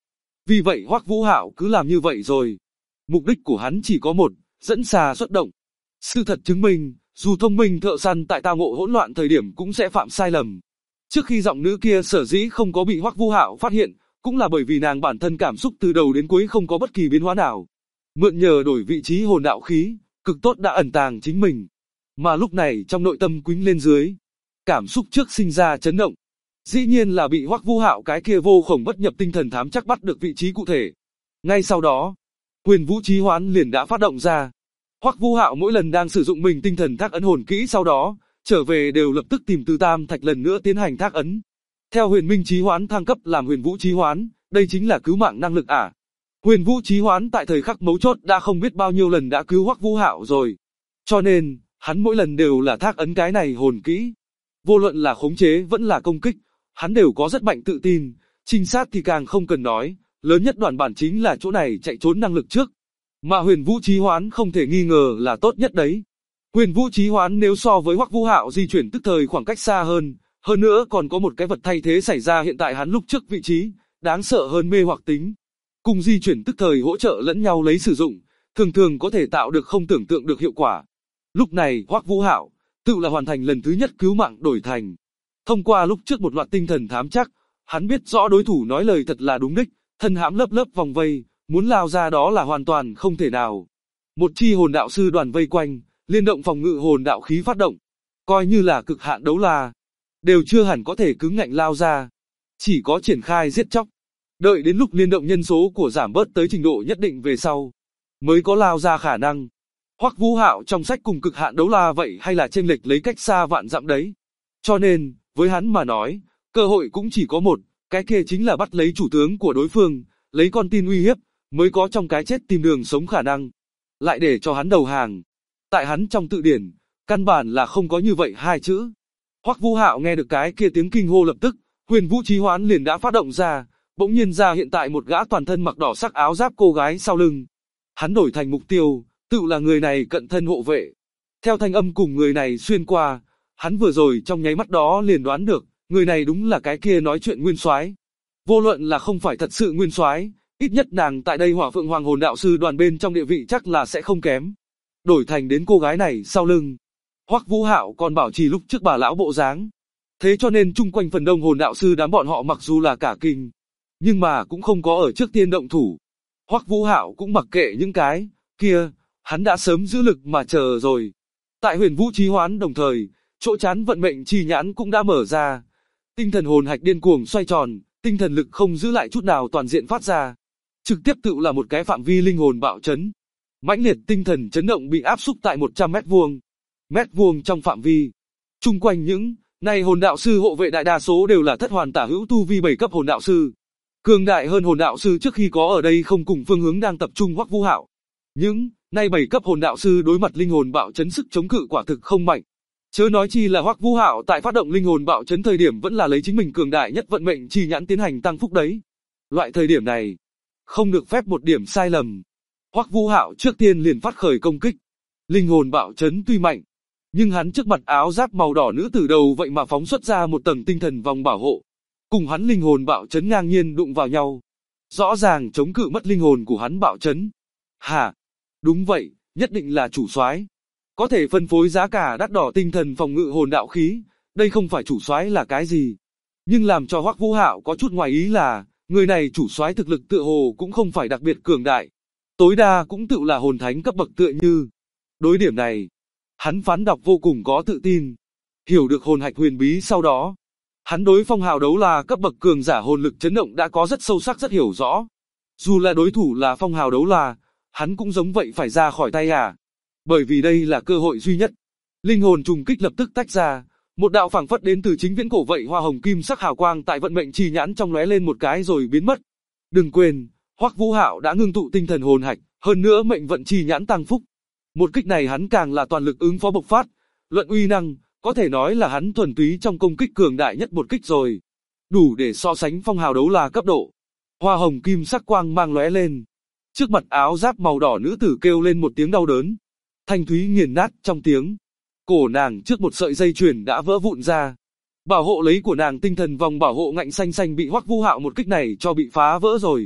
Vì vậy Hoắc Vũ Hạo cứ làm như vậy rồi. Mục đích của hắn chỉ có một, dẫn xà xuất động. Sự thật chứng minh, dù thông minh thợ săn tại tao ngộ hỗn loạn thời điểm cũng sẽ phạm sai lầm. Trước khi giọng nữ kia sở dĩ không có bị Hoắc Vũ Hạo phát hiện, cũng là bởi vì nàng bản thân cảm xúc từ đầu đến cuối không có bất kỳ biến hóa nào. Mượn nhờ đổi vị trí hồn đạo khí, cực tốt đã ẩn tàng chính mình. Mà lúc này trong nội tâm quýnh lên dưới, cảm xúc trước sinh ra chấn động. Dĩ nhiên là bị Hoắc Vũ Hạo cái kia vô khổng bất nhập tinh thần thám chắc bắt được vị trí cụ thể. Ngay sau đó, Huyền Vũ Chí Hoán liền đã phát động ra. Hoắc Vũ Hạo mỗi lần đang sử dụng mình tinh thần thác ấn hồn kỹ sau đó, trở về đều lập tức tìm Từ Tam Thạch lần nữa tiến hành thác ấn. Theo Huyền Minh Chí Hoán thăng cấp làm Huyền Vũ Chí Hoán, đây chính là cứu mạng năng lực à. Huyền Vũ Chí Hoán tại thời khắc mấu chốt đã không biết bao nhiêu lần đã cứu Hoắc Vũ Hạo rồi. Cho nên, hắn mỗi lần đều là thác ấn cái này hồn kỹ. Vô luận là khống chế vẫn là công kích, hắn đều có rất mạnh tự tin, trinh sát thì càng không cần nói, lớn nhất đoạn bản chính là chỗ này chạy trốn năng lực trước. Mà Huyền Vũ Chí Hoán không thể nghi ngờ là tốt nhất đấy. Huyền Vũ Chí Hoán nếu so với Hoắc Vũ Hạo di chuyển tức thời khoảng cách xa hơn nữa còn có một cái vật thay thế xảy ra hiện tại hắn lúc trước vị trí, đáng sợ hơn mê hoặc tính. Cùng di chuyển tức thời hỗ trợ lẫn nhau lấy sử dụng, thường thường có thể tạo được không tưởng tượng được hiệu quả. Lúc này Hoắc Vũ Hạo tự là hoàn thành lần thứ nhất cứu mạng đổi thành. Thông qua lúc trước một loạt tinh thần thám chắc, hắn biết rõ đối thủ nói lời thật là đúng đích, thân hãm lớp lớp vòng vây, muốn lao ra đó là hoàn toàn không thể nào. Một chi hồn đạo sư đoàn vây quanh, liên động phòng ngự hồn đạo khí phát động, coi như là cực hạn đấu la, đều chưa hẳn có thể cứng ngạnh lao ra, chỉ có triển khai giết chóc. Đợi đến lúc liên động nhân số của giảm bớt tới trình độ nhất định về sau, mới có lao ra khả năng. Hoắc Vũ Hạo trong sách cùng cực hạn đấu la vậy hay là chênh lệch lấy cách xa vạn dặm đấy. Cho nên, với hắn mà nói, cơ hội cũng chỉ có một, cái kia chính là bắt lấy chủ tướng của đối phương, lấy con tin uy hiếp, mới có trong cái chết tìm đường sống khả năng. Lại để cho hắn đầu hàng. Tại hắn trong tự điển, căn bản là không có như vậy hai chữ. Hoắc Vũ Hạo nghe được cái kia tiếng kinh hô lập tức, Huyền Vũ Chí Hoán liền đã phát động ra, bỗng nhiên ra hiện tại một gã toàn thân mặc đỏ sắc áo giáp cô gái sau lưng. Hắn đổi thành mục tiêu, tự là người này cận thân hộ vệ. Theo thanh âm cùng người này xuyên qua, hắn vừa rồi trong nháy mắt đó liền đoán được, người này đúng là cái kia nói chuyện nguyên soái. Vô luận là không phải thật sự nguyên soái, ít nhất nàng tại đây Hỏa Phượng Hoàng hồn đạo sư đoàn bên trong địa vị chắc là sẽ không kém. Đổi thành đến cô gái này sau lưng, Hoắc Vũ Hạo còn bảo trì lúc trước bà lão bộ dáng. Thế cho nên chung quanh phần đông hồn đạo sư đám bọn họ mặc dù là cả kinh, nhưng mà cũng không có ở trước tiên động thủ. Hoắc Vũ Hạo cũng mặc kệ những cái kia, hắn đã sớm giữ lực mà chờ rồi. Tại Huyền Vũ Chí Hoán đồng thời, chỗ chán vận mệnh chi nhãn cũng đã mở ra. Tinh thần hồn hạch điên cuồng xoay tròn, tinh thần lực không giữ lại chút nào toàn diện phát ra. Trực tiếp tự là một cái phạm vi linh hồn bạo chấn. Mãnh liệt tinh thần chấn động bị áp xúc tại 100 mét vuông. Mét vuông trong phạm vi. Chung quanh những này hồn đạo sư hộ vệ đại đa số đều là thất hoàn tả hữu tu vi 7 cấp hồn đạo sư. Cường đại hơn hồn đạo sư trước khi có ở đây không cùng phương hướng đang tập trung Hoắc Vũ Hạo. Những nay 7 cấp hồn đạo sư đối mặt linh hồn bạo chấn sức chống cự quả thực không mạnh. Chớ nói chi là Hoắc Vũ Hạo tại phát động linh hồn bạo chấn thời điểm vẫn là lấy chính mình cường đại nhất vận mệnh chi nhãn tiến hành tăng phúc đấy. Loại thời điểm này, không được phép một điểm sai lầm. Hoắc Vũ Hạo trước tiên liền phát khởi công kích. Linh hồn bạo chấn tuy mạnh, nhưng hắn trước mặt áo giáp màu đỏ nữ tử đầu vậy mà phóng xuất ra một tầng tinh thần vòng bảo hộ. Cùng hắn linh hồn bạo chấn ngang nhiên đụng vào nhau. Rõ ràng chống cự mất linh hồn của hắn bạo chấn. Hả? Đúng vậy, nhất định là chủ soái. Có thể phân phối giá cả đắt đỏ tinh thần phòng ngự hồn đạo khí, đây không phải chủ soái là cái gì. Nhưng làm cho Hoắc Vũ Hạo có chút ngoài ý là, người này chủ soái thực lực tựa hồ cũng không phải đặc biệt cường đại. Tối đa cũng tự là hồn thánh cấp bậc tựa như. Đối điểm này, hắn phán đọc vô cùng có tự tin. Hiểu được hồn hạch huyền bí sau đó, hắn đối phong hào đấu la cấp bậc cường giả hồn lực chấn động đã có rất sâu sắc rất hiểu rõ. Dù là đối thủ là phong hào đấu la, hắn cũng giống vậy phải ra khỏi tay à. Bởi vì đây là cơ hội duy nhất. Linh hồn trùng kích lập tức tách ra, một đạo phảng phất đến từ chính viễn cổ vậy hoa hồng kim sắc hào quang tại vận mệnh chi nhãn trong lóe lên một cái rồi biến mất. Đừng quên, Hoắc Vũ Hạo đã ngưng tụ tinh thần hồn hạch, hơn nữa mệnh vận chi nhãn tăng phúc. Một kích này hắn càng là toàn lực ứng phó bộc phát, luận uy năng, có thể nói là hắn thuần túy trong công kích cường đại nhất một kích rồi. Đủ để so sánh phong hào đấu la cấp độ. Hoa hồng kim sắc quang mang lóe lên. Trước mặt áo giáp màu đỏ nữ tử kêu lên một tiếng đau đớn. Thanh thúy nghiền nát trong tiếng. Cổ nàng trước một sợi dây chuyền đã vỡ vụn ra. Bảo hộ lấy của nàng tinh thần vòng bảo hộ ngạnh xanh xanh bị Hoắc Vũ Hạo một kích này cho bị phá vỡ rồi.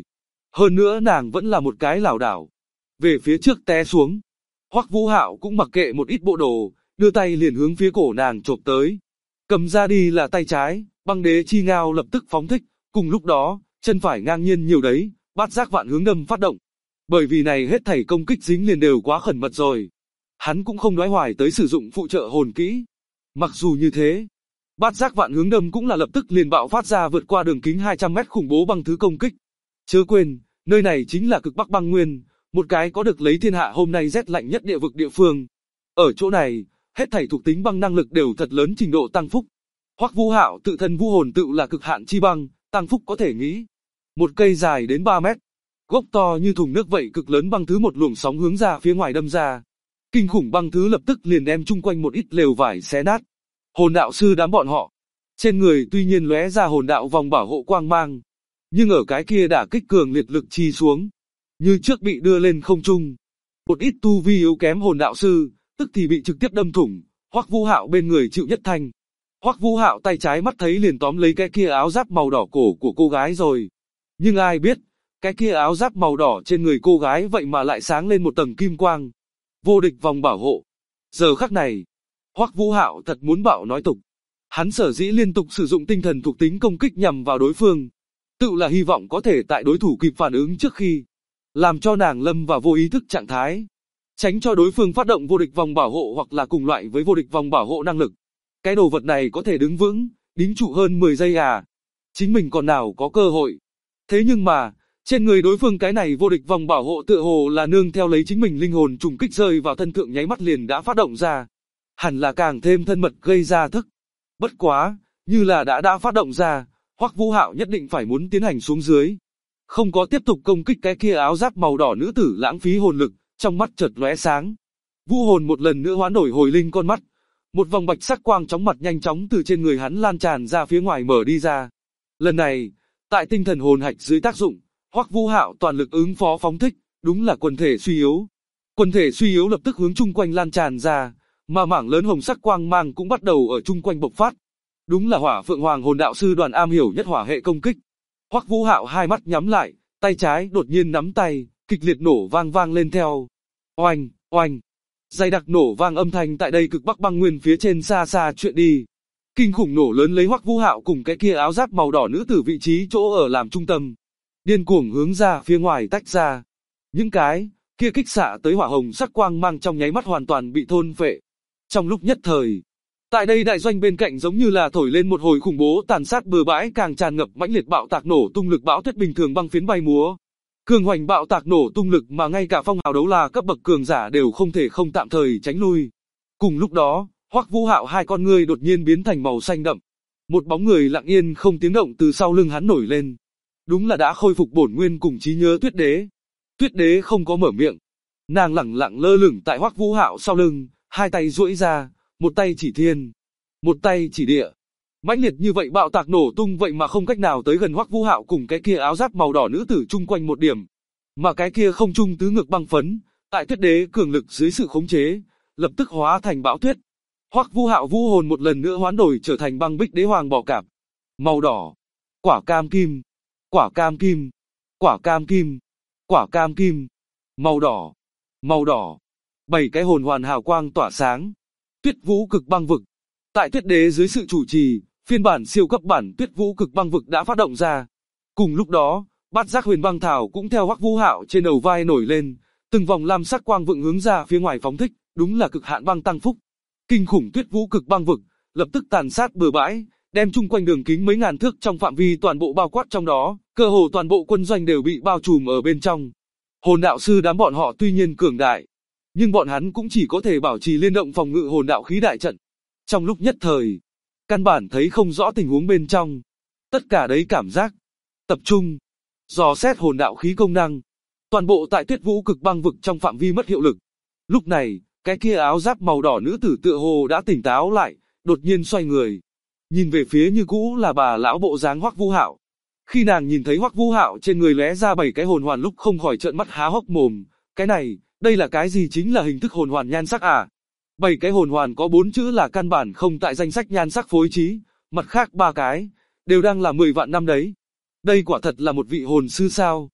Hơn nữa nàng vẫn là một cái lảo đảo, về phía trước té xuống. Hoắc Vũ Hạo cũng mặc kệ một ít bộ đồ, đưa tay liền hướng phía cổ nàng chộp tới. Cầm ra đi là tay trái, băng đế chi ngao lập tức phóng thích, cùng lúc đó, chân phải ngang nhiên nhiều đấy, bát giác vạn hướng đâm phát động. Bởi vì này hết thảy công kích dính liền đều quá khẩn mật rồi. Hắn cũng không đoái hoài tới sử dụng phụ trợ hồn kỹ. Mặc dù như thế, bát giác vạn hướng đâm cũng là lập tức liền bạo phát ra vượt qua đường kính 200 mét khủng bố băng thứ công kích. Chớ quên, nơi này chính là cực Bắc băng nguyên, một cái có được lấy thiên hạ hôm nay rét lạnh nhất địa vực địa phương. Ở chỗ này, hết thảy thuộc tính băng năng lực đều thật lớn trình độ tăng phúc. Hoắc Vũ Hạo tự thân vũ hồn tự là cực hạn chi băng, tăng phúc có thể nghĩ. Một cây dài đến 3 mét, gốc to như thùng nước vậy cực lớn băng thứ một luồng sóng hướng ra phía ngoài đâm ra. Kinh khủng băng thứ lập tức liền đem chung quanh một ít lều vải xé nát. Hồn đạo sư đám bọn họ, trên người tuy nhiên lóe ra hồn đạo vòng bảo hộ quang mang, nhưng ở cái kia đả kích cường liệt lực chi xuống, như trước bị đưa lên không trung. Một ít tu vi yếu kém hồn đạo sư, tức thì bị trực tiếp đâm thủng. Hoắc Vũ Hạo bên người chịu nhất thanh. Hoắc Vũ Hạo tay trái mắt thấy liền tóm lấy cái kia áo giáp màu đỏ cổ của cô gái rồi. Nhưng ai biết, cái kia áo giáp màu đỏ trên người cô gái vậy mà lại sáng lên một tầng kim quang. Vô địch vòng bảo hộ. Giờ khắc này, Hoắc Vũ Hạo thật muốn bạo nói tục. Hắn sở dĩ liên tục sử dụng tinh thần thuộc tính công kích nhằm vào đối phương, tự là hy vọng có thể tại đối thủ kịp phản ứng trước khi, làm cho nàng lâm vào vô ý thức trạng thái, tránh cho đối phương phát động vô địch vòng bảo hộ hoặc là cùng loại với vô địch vòng bảo hộ năng lực. Cái đồ vật này có thể đứng vững, đính trụ hơn 10 giây à. Chính mình còn nào có cơ hội. Thế nhưng mà, trên người đối phương cái này vô địch vòng bảo hộ tựa hồ là nương theo lấy chính mình linh hồn trùng kích rơi vào thân thượng nháy mắt liền đã phát động ra. Hẳn là càng thêm thân mật gây ra thức. Bất quá, như là đã phát động ra, Hoắc Vũ Hạo nhất định phải muốn tiến hành xuống dưới. Không có tiếp tục công kích cái kia áo giáp màu đỏ nữ tử lãng phí hồn lực, trong mắt chợt lóe sáng. Vũ hồn một lần nữa hoán đổi hồi linh con mắt. Một vòng bạch sắc quang chóng mặt nhanh chóng từ trên người hắn lan tràn ra phía ngoài mở đi ra. Lần này, tại tinh thần hồn hạch dưới tác dụng, Hoắc Vũ Hạo toàn lực ứng phó phóng thích, đúng là quần thể suy yếu. Quần thể suy yếu lập tức hướng chung quanh lan tràn ra, mà mảng lớn hồng sắc quang mang cũng bắt đầu ở chung quanh bộc phát. Đúng là Hỏa Phượng Hoàng hồn đạo sư đoàn am hiểu nhất hỏa hệ công kích. Hoắc Vũ Hạo hai mắt nhắm lại, tay trái đột nhiên nắm tay, kịch liệt nổ vang lên theo. Oanh, oanh. Dày đặc nổ vang âm thanh tại đây cực Bắc băng nguyên phía trên xa xa chuyện đi. Kinh khủng nổ lớn lấy Hoắc Vũ Hạo cùng cái kia áo giáp màu đỏ nữ tử vị trí chỗ ở làm trung tâm, điên cuồng hướng ra phía ngoài tách ra. Những cái kia kích xạ tới hỏa hồng sắc quang mang trong nháy mắt hoàn toàn bị thôn phệ. Trong lúc nhất thời, tại đây đại doanh bên cạnh giống như là thổi lên một hồi khủng bố tàn sát bừa bãi, càng tràn ngập mãnh liệt bạo tạc nổ tung lực bão tuyết bình thường băng phiến bay múa. Cường hoành bạo tạc nổ tung lực mà ngay cả phong hào đấu la cấp bậc cường giả đều không thể không tạm thời tránh lui. Cùng lúc đó, Hoắc Vũ Hạo hai con ngươi đột nhiên biến thành màu xanh đậm. Một bóng người lặng yên không tiếng động từ sau lưng hắn nổi lên. Đúng là đã khôi phục bổn nguyên cùng trí nhớ Tuyết Đế. Tuyết Đế không có mở miệng. Nàng lẳng lặng lơ lửng tại Hoắc Vũ Hạo sau lưng, hai tay duỗi ra, một tay chỉ thiên, một tay chỉ địa. Mãnh liệt như vậy bạo tạc nổ tung vậy mà không cách nào tới gần Hoắc Vũ Hạo cùng cái kia áo giáp màu đỏ nữ tử chung quanh một điểm. Mà cái kia không trung tứ ngược băng phấn, tại Tuyết Đế cường lực dưới sự khống chế, lập tức hóa thành bão tuyết. Hoắc Vũ Hạo vũ hồn một lần nữa hoán đổi trở thành băng bích đế hoàng bọ cạp. Màu đỏ, quả cam kim, quả cam kim, quả cam kim, quả cam kim, màu đỏ, màu đỏ. 7 cái hồn hoàn hào quang tỏa sáng. Tuyết Vũ Cực Băng Vực. Tại Tuyết Đế dưới sự chủ trì, phiên bản siêu cấp bản Tuyết Vũ Cực Băng Vực đã phát động ra. Cùng lúc đó, bát giác huyền băng thảo cũng theo Hoắc Vũ Hạo trên đầu vai nổi lên, từng vòng lam sắc quang vượng hướng ra phía ngoài phóng thích, đúng là cực hạn băng tăng phúc. Kinh khủng Tuyết Vũ Cực Băng Vực, lập tức tàn sát bừa bãi, đem chung quanh đường kính mấy ngàn thước trong phạm vi toàn bộ bao quát trong đó, cơ hồ toàn bộ quân doanh đều bị bao trùm ở bên trong. Hồn đạo sư đám bọn họ tuy nhiên cường đại, nhưng bọn hắn cũng chỉ có thể bảo trì liên động phòng ngự hồn đạo khí đại trận. Trong lúc nhất thời, căn bản thấy không rõ tình huống bên trong. Tất cả đấy cảm giác, tập trung, dò xét hồn đạo khí công năng. Toàn bộ tại Tuyết Vũ Cực Băng Vực trong phạm vi mất hiệu lực. Lúc này, cái kia áo giáp màu đỏ nữ tử tựa hồ đã tỉnh táo lại, đột nhiên xoay người, nhìn về phía như cũ là bà lão bộ dáng Hoắc Vũ Hạo. Khi nàng nhìn thấy Hoắc Vũ Hạo trên người lóe ra 7 cái hồn hoàn lúc không khỏi trợn mắt há hốc mồm, cái này, đây là cái gì, chính là hình thức hồn hoàn nhan sắc à? 7 cái hồn hoàn có 4 chữ là căn bản không tại danh sách nhan sắc phối trí, mặt khác 3 cái đều đang là 10 vạn năm đấy. Đây quả thật là một vị hồn sư sao?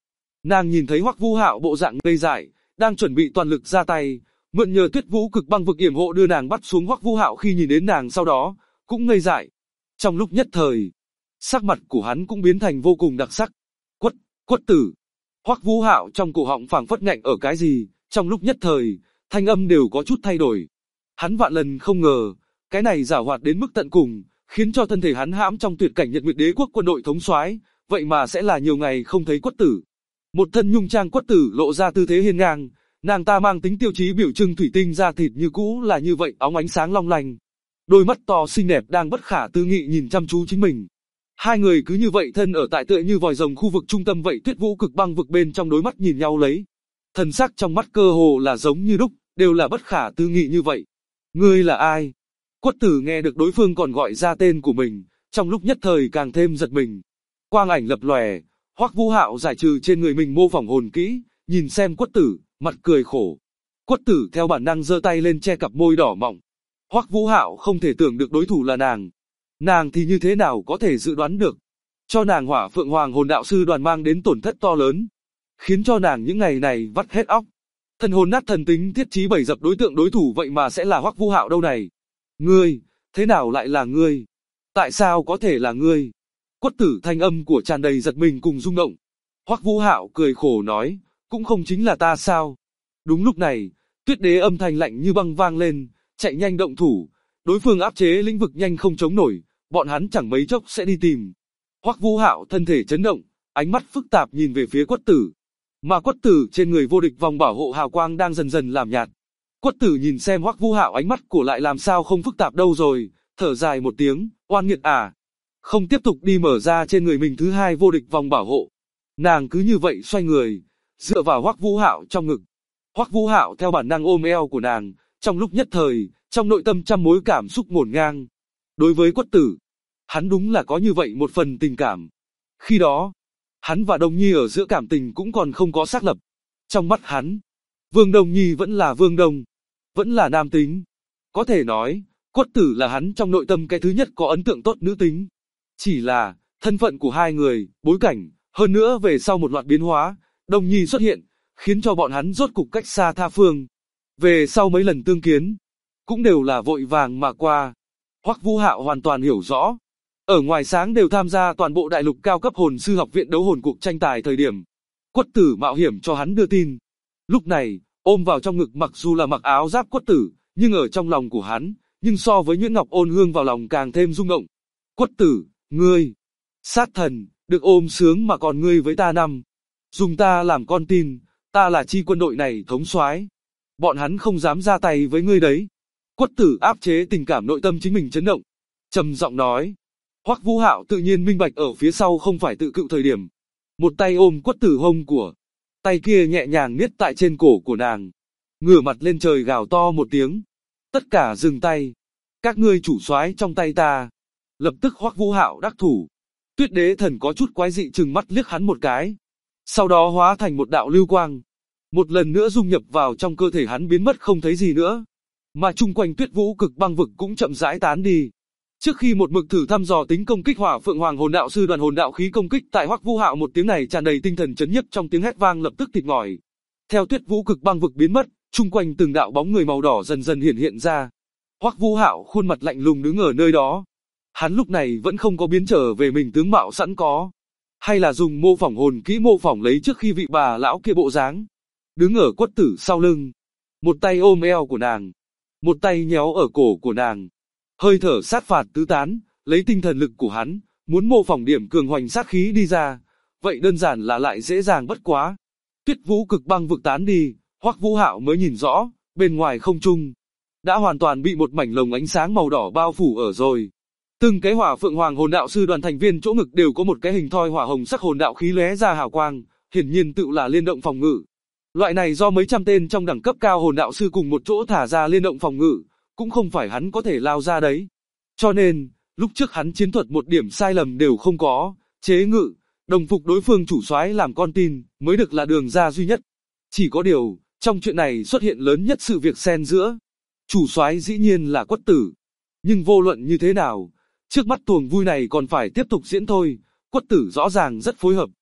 Nàng nhìn thấy Hoắc Vũ Hạo bộ dạng ngây dại, đang chuẩn bị toàn lực ra tay, mượn nhờ Tuyết Vũ Cực Băng Vực yểm hộ đưa nàng bắt xuống. Hoắc Vũ Hạo khi nhìn đến nàng sau đó, cũng ngây dại. Trong lúc nhất thời, sắc mặt của hắn cũng biến thành vô cùng đặc sắc. Quất tử. Hoắc Vũ Hạo trong cổ họng phảng phất ngạnh ở cái gì, trong lúc nhất thời, thanh âm đều có chút thay đổi. Hắn vạn lần không ngờ, cái này giảo hoạt đến mức tận cùng, khiến cho thân thể hắn hãm trong tuyệt cảnh Nhật Nguyệt Đế quốc quân đội thống soái, vậy mà sẽ là nhiều ngày không thấy Quất tử. Một thân nhung trang Quất tử lộ ra tư thế hiên ngang, nàng ta mang tính tiêu chí biểu trưng thủy tinh da thịt như cũ là như vậy, óng ánh sáng long lanh. Đôi mắt to xinh đẹp đang bất khả tư nghị nhìn chăm chú chính mình. Hai người cứ như vậy thân ở tại tựa như vòi rồng khu vực trung tâm vậy. Tuyết Vũ Cực Băng Vực bên trong đối mắt nhìn nhau lấy. Thần sắc trong mắt cơ hồ là giống như đúc, đều là bất khả tư nghị như vậy. Ngươi là ai? Quất tử nghe được đối phương còn gọi ra tên của mình, trong lúc nhất thời càng thêm giật mình. Quang ảnh lập lòe, Hoắc Vũ Hạo giải trừ trên người mình mô phỏng hồn kỹ, nhìn xem Quất tử, mặt cười khổ. Quất tử theo bản năng giơ tay lên che cặp môi đỏ mọng. Hoắc Vũ Hạo không thể tưởng được đối thủ là nàng. Nàng thì như thế nào có thể dự đoán được? Cho nàng Hỏa Phượng Hoàng Hồn Đạo Sư đoàn mang đến tổn thất to lớn, khiến cho nàng những ngày này vắt hết óc. Thần hồn nát thần tính thiết trí bảy dập đối thủ vậy mà sẽ là Hoắc Vũ Hạo đâu này. Ngươi, thế nào lại là ngươi? Tại sao có thể là ngươi? Quất tử thanh âm của tràn đầy giật mình cùng rung động. Hoắc Vũ Hạo cười khổ nói, cũng không chính là ta sao? Đúng lúc này, Tuyết Đế âm thanh lạnh như băng vang lên, chạy nhanh động thủ. Đối phương áp chế lĩnh vực nhanh không chống nổi, bọn hắn chẳng mấy chốc sẽ đi tìm. Hoắc Vũ Hạo thân thể chấn động, ánh mắt phức tạp nhìn về phía Quất tử. Mà Quất tử trên người vô địch vòng bảo hộ hào quang đang dần dần làm nhạt. Quất tử nhìn xem Hoắc Vũ Hạo, ánh mắt của lại làm sao không phức tạp đâu rồi, thở dài một tiếng, oan nghiệt à. Không tiếp tục đi mở ra trên người mình thứ hai vô địch vòng bảo hộ. Nàng cứ như vậy xoay người, dựa vào Hoắc Vũ Hạo trong ngực. Hoắc Vũ Hạo theo bản năng ôm eo của nàng, trong lúc nhất thời, trong nội tâm trăm mối cảm xúc ngổn ngang. Đối với Quất tử, hắn đúng là có như vậy một phần tình cảm. Khi đó, hắn và Đông Nhi ở giữa cảm tình cũng còn không có xác lập. Trong mắt hắn, Vương Đông Nhi vẫn là Vương Đông, vẫn là nam tính. Có thể nói, Quất tử là hắn trong nội tâm cái thứ nhất có ấn tượng tốt nữ tính. Chỉ là, thân phận của hai người, bối cảnh, hơn nữa về sau một loạt biến hóa, Đông Nhi xuất hiện, khiến cho bọn hắn rốt cục cách xa tha phương. Về sau mấy lần tương kiến, cũng đều là vội vàng mà qua. Hoắc Vũ Hạo hoàn toàn hiểu rõ. Ở ngoài sáng đều tham gia toàn bộ đại lục cao cấp hồn sư học viện đấu hồn cuộc tranh tài thời điểm. Quất tử mạo hiểm cho hắn đưa tin. Lúc này, ôm vào trong ngực mặc dù là mặc áo giáp Quất tử, nhưng ở trong lòng của hắn, nhưng so với Nhuyễn Ngọc ôn hương vào lòng càng thêm rung động. Quất tử, ngươi, sát thần, được ôm sướng mà còn ngươi với ta năm. Dùng ta làm con tin, ta là chi quân đội này thống soái. Bọn hắn không dám ra tay với ngươi đấy. Quất tử áp chế tình cảm nội tâm chính mình chấn động. Trầm giọng nói. Hoắc Vũ Hạo tự nhiên minh bạch ở phía sau không phải tự cự thời điểm. Một tay ôm Quất tử hông của. Tay kia nhẹ nhàng niết tại trên cổ của nàng. Ngửa mặt lên trời gào to một tiếng. Tất cả dừng tay. Các ngươi chủ soái trong tay ta. Lập tức Hoắc Vũ Hạo đắc thủ. Tuyết Đế thần có chút quái dị trừng mắt liếc hắn một cái. Sau đó hóa thành một đạo lưu quang. Một lần nữa dung nhập vào trong cơ thể hắn biến mất không thấy gì nữa. Mà chung quanh Tuyết Vũ Cực Băng Vực cũng chậm rãi tán đi. Trước khi một mực thử thăm dò tính công kích Hỏa Phượng Hoàng Hồn Đạo Sư đoàn hồn đạo khí công kích tại Hoắc Vũ Hạo, một tiếng này tràn đầy tinh thần chấn nhiếp trong tiếng hét vang lập tức thịt ngòi. Theo Tuyết Vũ Cực Băng Vực biến mất, chung quanh từng đạo bóng người màu đỏ dần dần hiện ra. Hoắc Vũ Hạo khuôn mặt lạnh lùng đứng ở nơi đó. Hắn lúc này vẫn không có biến trở về mình tướng mạo sẵn có, hay là dùng mô phỏng hồn kỹ mô phỏng lấy trước khi vị bà lão kia bộ dáng. Đứng ở Quất tử sau lưng, một tay ôm eo của nàng, một tay nhéo ở cổ của nàng. Hơi thở sát phạt tứ tán, lấy tinh thần lực của hắn, muốn mô phỏng điểm cường hoành sát khí đi ra, vậy đơn giản là lại dễ dàng bất quá. Tuyết Vũ Cực Băng Vực tán đi, Hoắc Vũ Hạo mới nhìn rõ, bên ngoài không trung đã hoàn toàn bị một mảnh lồng ánh sáng màu đỏ bao phủ ở rồi. Từng cái Hỏa Phượng Hoàng Hồn Đạo Sư đoàn thành viên chỗ ngực đều có một cái hình thoi hỏa hồng sắc hồn đạo khí lóe ra hào quang, hiển nhiên tự là liên động phòng ngự. Loại này do mấy trăm tên trong đẳng cấp cao hồn đạo sư cùng một chỗ thả ra liên động phòng ngự, cũng không phải hắn có thể lao ra đấy. Cho nên, lúc trước hắn chiến thuật một điểm sai lầm đều không có, chế ngự, đồng phục đối phương chủ soái làm con tin, mới được là đường ra duy nhất. Chỉ có điều, trong chuyện này xuất hiện lớn nhất sự việc xen giữa. Chủ soái dĩ nhiên là Quất tử. Nhưng vô luận như thế nào, trước mắt tuồng vui này còn phải tiếp tục diễn thôi, Quất tử rõ ràng rất phối hợp.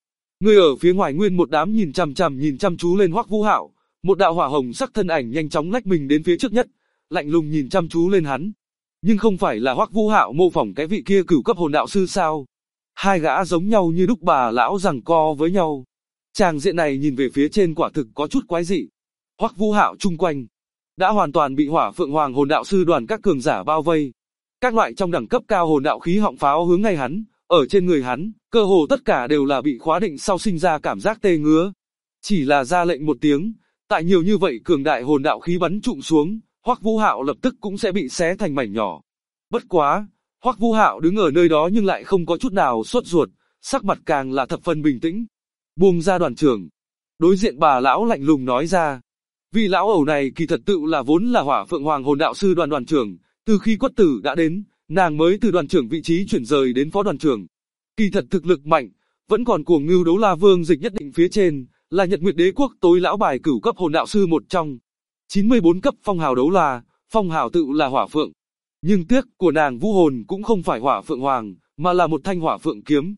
Người ở phía ngoài nguyên một đám nhìn chăm chú lên Hoắc Vũ Hạo, một đạo hỏa hồng sắc thân ảnh nhanh chóng lách mình đến phía trước nhất, lạnh lùng nhìn chăm chú lên hắn. Nhưng không phải là Hoắc Vũ Hạo mô phỏng cái vị kia cửu cấp hồn đạo sư sao? Hai gã giống nhau như đúc bà lão giằng co với nhau. Tràng diện này nhìn về phía trên quả thực có chút quái dị. Hoắc Vũ Hạo chung quanh đã hoàn toàn bị Hỏa Phượng Hoàng hồn đạo sư đoàn các cường giả bao vây. Các loại trong đẳng cấp cao hồn đạo khí họng pháo hướng ngay hắn, ở trên người hắn, cơ hồ tất cả đều là bị khóa định sau sinh ra cảm giác tê ngứa. Chỉ là ra lệnh một tiếng, tại nhiều như vậy cường đại hồn đạo khí bắn trụm xuống, Hoắc Vũ Hạo lập tức cũng sẽ bị xé thành mảnh nhỏ. Bất quá, Hoắc Vũ Hạo đứng ở nơi đó nhưng lại không có chút nào sốt ruột, sắc mặt càng là thập phần bình tĩnh. Buông ra đoàn trưởng. Đối diện bà lão lạnh lùng nói ra. Vị lão ẩu này kỳ thật tự là vốn là Hỏa Phượng Hoàng hồn đạo sư đoàn trưởng, từ khi Quất Tử đã đến, nàng mới từ đoàn trưởng vị trí chuyển rời đến phó đoàn trưởng. Kỳ thật thực lực mạnh, vẫn còn cuồng ngưu đấu la vương dịch nhất định phía trên, là Nhật Nguyệt Đế quốc tối lão bài cửu cấp hồn đạo sư một trong. 94 cấp phong hào đấu la, phong hào tự là Hỏa Phượng. Nhưng tiếc của nàng vũ hồn cũng không phải Hỏa Phượng Hoàng, mà là một thanh Hỏa Phượng kiếm.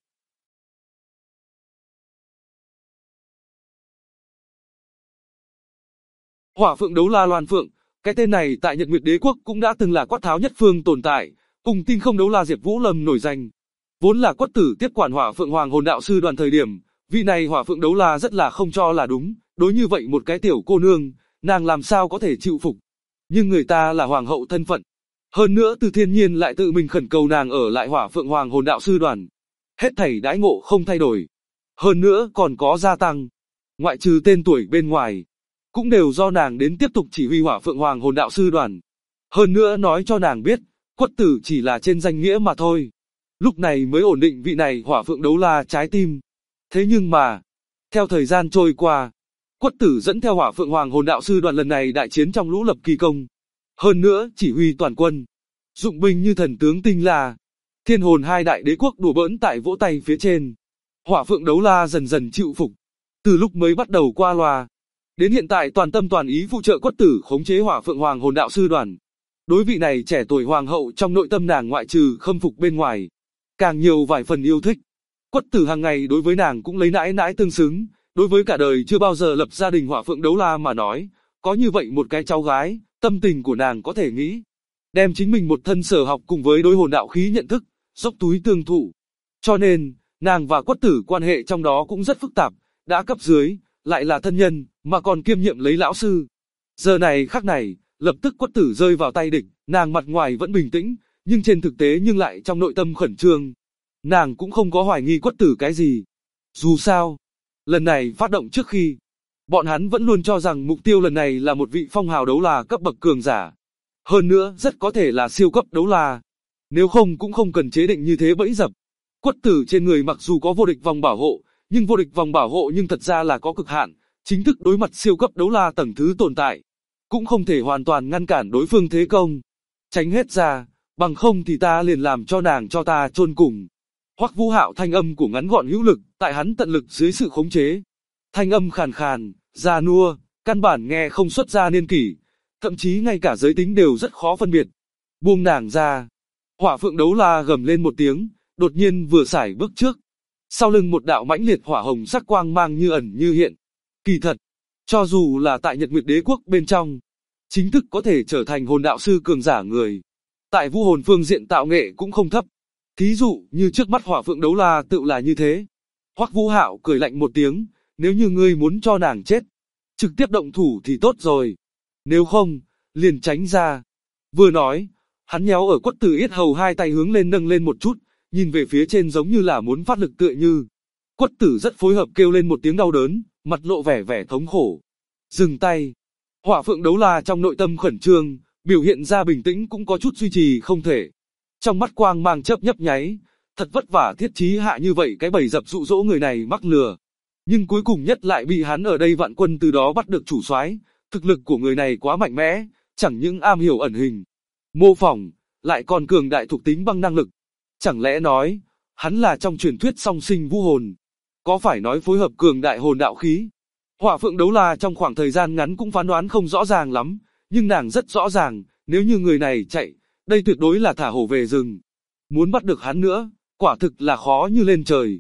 Hỏa Phượng đấu la Loan Phượng, cái tên này tại Nhật Nguyệt Đế quốc cũng đã từng là quát tháo nhất phương tồn tại, cùng tinh không đấu la Diệp Vũ Lâm nổi danh. Vốn là Quất Tử tiếp quản Hỏa Phượng Hoàng hồn đạo sư đoàn thời điểm, vị này Hỏa Phượng đấu la rất là không cho là đúng, đối như vậy một cái tiểu cô nương, nàng làm sao có thể chịu phục. Nhưng người ta là hoàng hậu thân phận. Hơn nữa Từ Thiên Nhiên lại tự mình khẩn cầu nàng ở lại Hỏa Phượng Hoàng hồn đạo sư đoàn. Hết thảy đãi ngộ không thay đổi. Hơn nữa còn có gia tăng. Ngoại trừ tên tuổi bên ngoài, cũng đều do nàng đến tiếp tục chỉ huy Hỏa Phượng Hoàng hồn đạo sư đoàn. Hơn nữa nói cho nàng biết, Quất Tử chỉ là trên danh nghĩa mà thôi. Lúc này mới ổn định vị này Hỏa Phượng đấu la trái tim. Thế nhưng mà, theo thời gian trôi qua, Quất Tử dẫn theo Hỏa Phượng Hoàng hồn đạo sư đoàn lần này đại chiến trong lũ lập kỳ công. Hơn nữa chỉ huy toàn quân, dụng binh như thần tướng tinh la. Thiên hồn hai đại đế quốc đùa bỡn tại vỗ tay phía trên. Hỏa Phượng đấu la dần dần chịu phục. Từ lúc mới bắt đầu qua loa, đến hiện tại toàn tâm toàn ý phụ trợ Quất Tử khống chế Hỏa Phượng Hoàng hồn đạo sư đoàn. Đối vị này trẻ tuổi hoàng hậu trong nội tâm nàng ngoại trừ khâm phục bên ngoài, càng nhiều vài phần yêu thích. Quất Tử hàng ngày đối với nàng cũng lấy nãi nãi tương xứng, đối với cả đời chưa bao giờ lập gia đình Hỏa Phượng đấu la mà nói, có như vậy một cái cháu gái, tâm tình của nàng có thể nghĩ. Đem chính mình một thân sở học cùng với đối hồn đạo khí nhận thức, dốc túi tương thụ. Cho nên, nàng và Quất Tử quan hệ trong đó cũng rất phức tạp, đã cấp dưới, lại là thân nhân, mà còn kiêm nhiệm lấy lão sư. Giờ này khắc này, lập tức Quất Tử rơi vào tay địch, nàng mặt ngoài vẫn bình tĩnh, nhưng trên thực tế nhưng lại trong nội tâm khẩn trương. Nàng cũng không có hoài nghi Quất Tử cái gì. Dù sao, lần này phát động trước khi, bọn hắn vẫn luôn cho rằng mục tiêu lần này là một vị phong hào đấu la cấp bậc cường giả. Hơn nữa, rất có thể là siêu cấp đấu la. Nếu không cũng không cần chế định như thế bẫy dập. Quất Tử trên người mặc dù có vô địch vòng bảo hộ, nhưng vô địch vòng bảo hộ nhưng thật ra là có cực hạn, chính thức đối mặt siêu cấp đấu la tầng thứ tồn tại, cũng không thể hoàn toàn ngăn cản đối phương thế công. Tránh hết ra, bằng không thì ta liền làm cho nàng cho ta chôn cùng. Hoắc Vũ Hạo thanh âm của ngắn gọn hữu lực, tại hắn tận lực dưới sự khống chế. Thanh âm khàn khàn, già nua, căn bản nghe không xuất ra niên kỷ, thậm chí ngay cả giới tính đều rất khó phân biệt. Buông nàng ra. Hỏa Phượng đấu la gầm lên một tiếng, đột nhiên vừa sải bước trước. Sau lưng một đạo mãnh liệt hỏa hồng sắc quang mang như ẩn như hiện. Kỳ thật, cho dù là tại Nhật Nguyệt Đế quốc bên trong, chính thức có thể trở thành hồn đạo sư cường giả người, tại vũ hồn phương diện tạo nghệ cũng không thấp. Thí dụ như trước mắt Hỏa Phượng đấu la tự là như thế. Hoắc Vũ Hạo cười lạnh một tiếng, nếu như ngươi muốn cho nàng chết, trực tiếp động thủ thì tốt rồi. Nếu không, liền tránh ra. Vừa nói, hắn nhéo ở Quất Tử yết hầu hai tay hướng lên nâng lên một chút, nhìn về phía trên giống như là muốn phát lực tựa như. Quất Tử rất phối hợp kêu lên một tiếng đau đớn, mặt lộ vẻ thống khổ. Dừng tay. Hỏa Phượng đấu la trong nội tâm khẩn trương, biểu hiện ra bình tĩnh cũng có chút duy trì không thể. Trong mắt quang mang chớp nhấp nháy, thật vất vả thiết trí hạ như vậy cái bẫy dập dụ dỗ người này mắc lừa. Nhưng cuối cùng nhất lại bị hắn ở đây vạn quân từ đó bắt được chủ soái. Thực lực của người này quá mạnh mẽ, chẳng những am hiểu ẩn hình, mô phỏng, lại còn cường đại thuộc tính băng năng lực. Chẳng lẽ nói, hắn là trong truyền thuyết song sinh vũ hồn? Có phải nói phối hợp cường đại hồn đạo khí? Hỏa Phượng đấu la trong khoảng thời gian ngắn cũng phán đoán không rõ ràng lắm, nhưng nàng rất rõ ràng, nếu như người này chạy, đây tuyệt đối là thả hổ về rừng. Muốn bắt được hắn nữa, quả thực là khó như lên trời.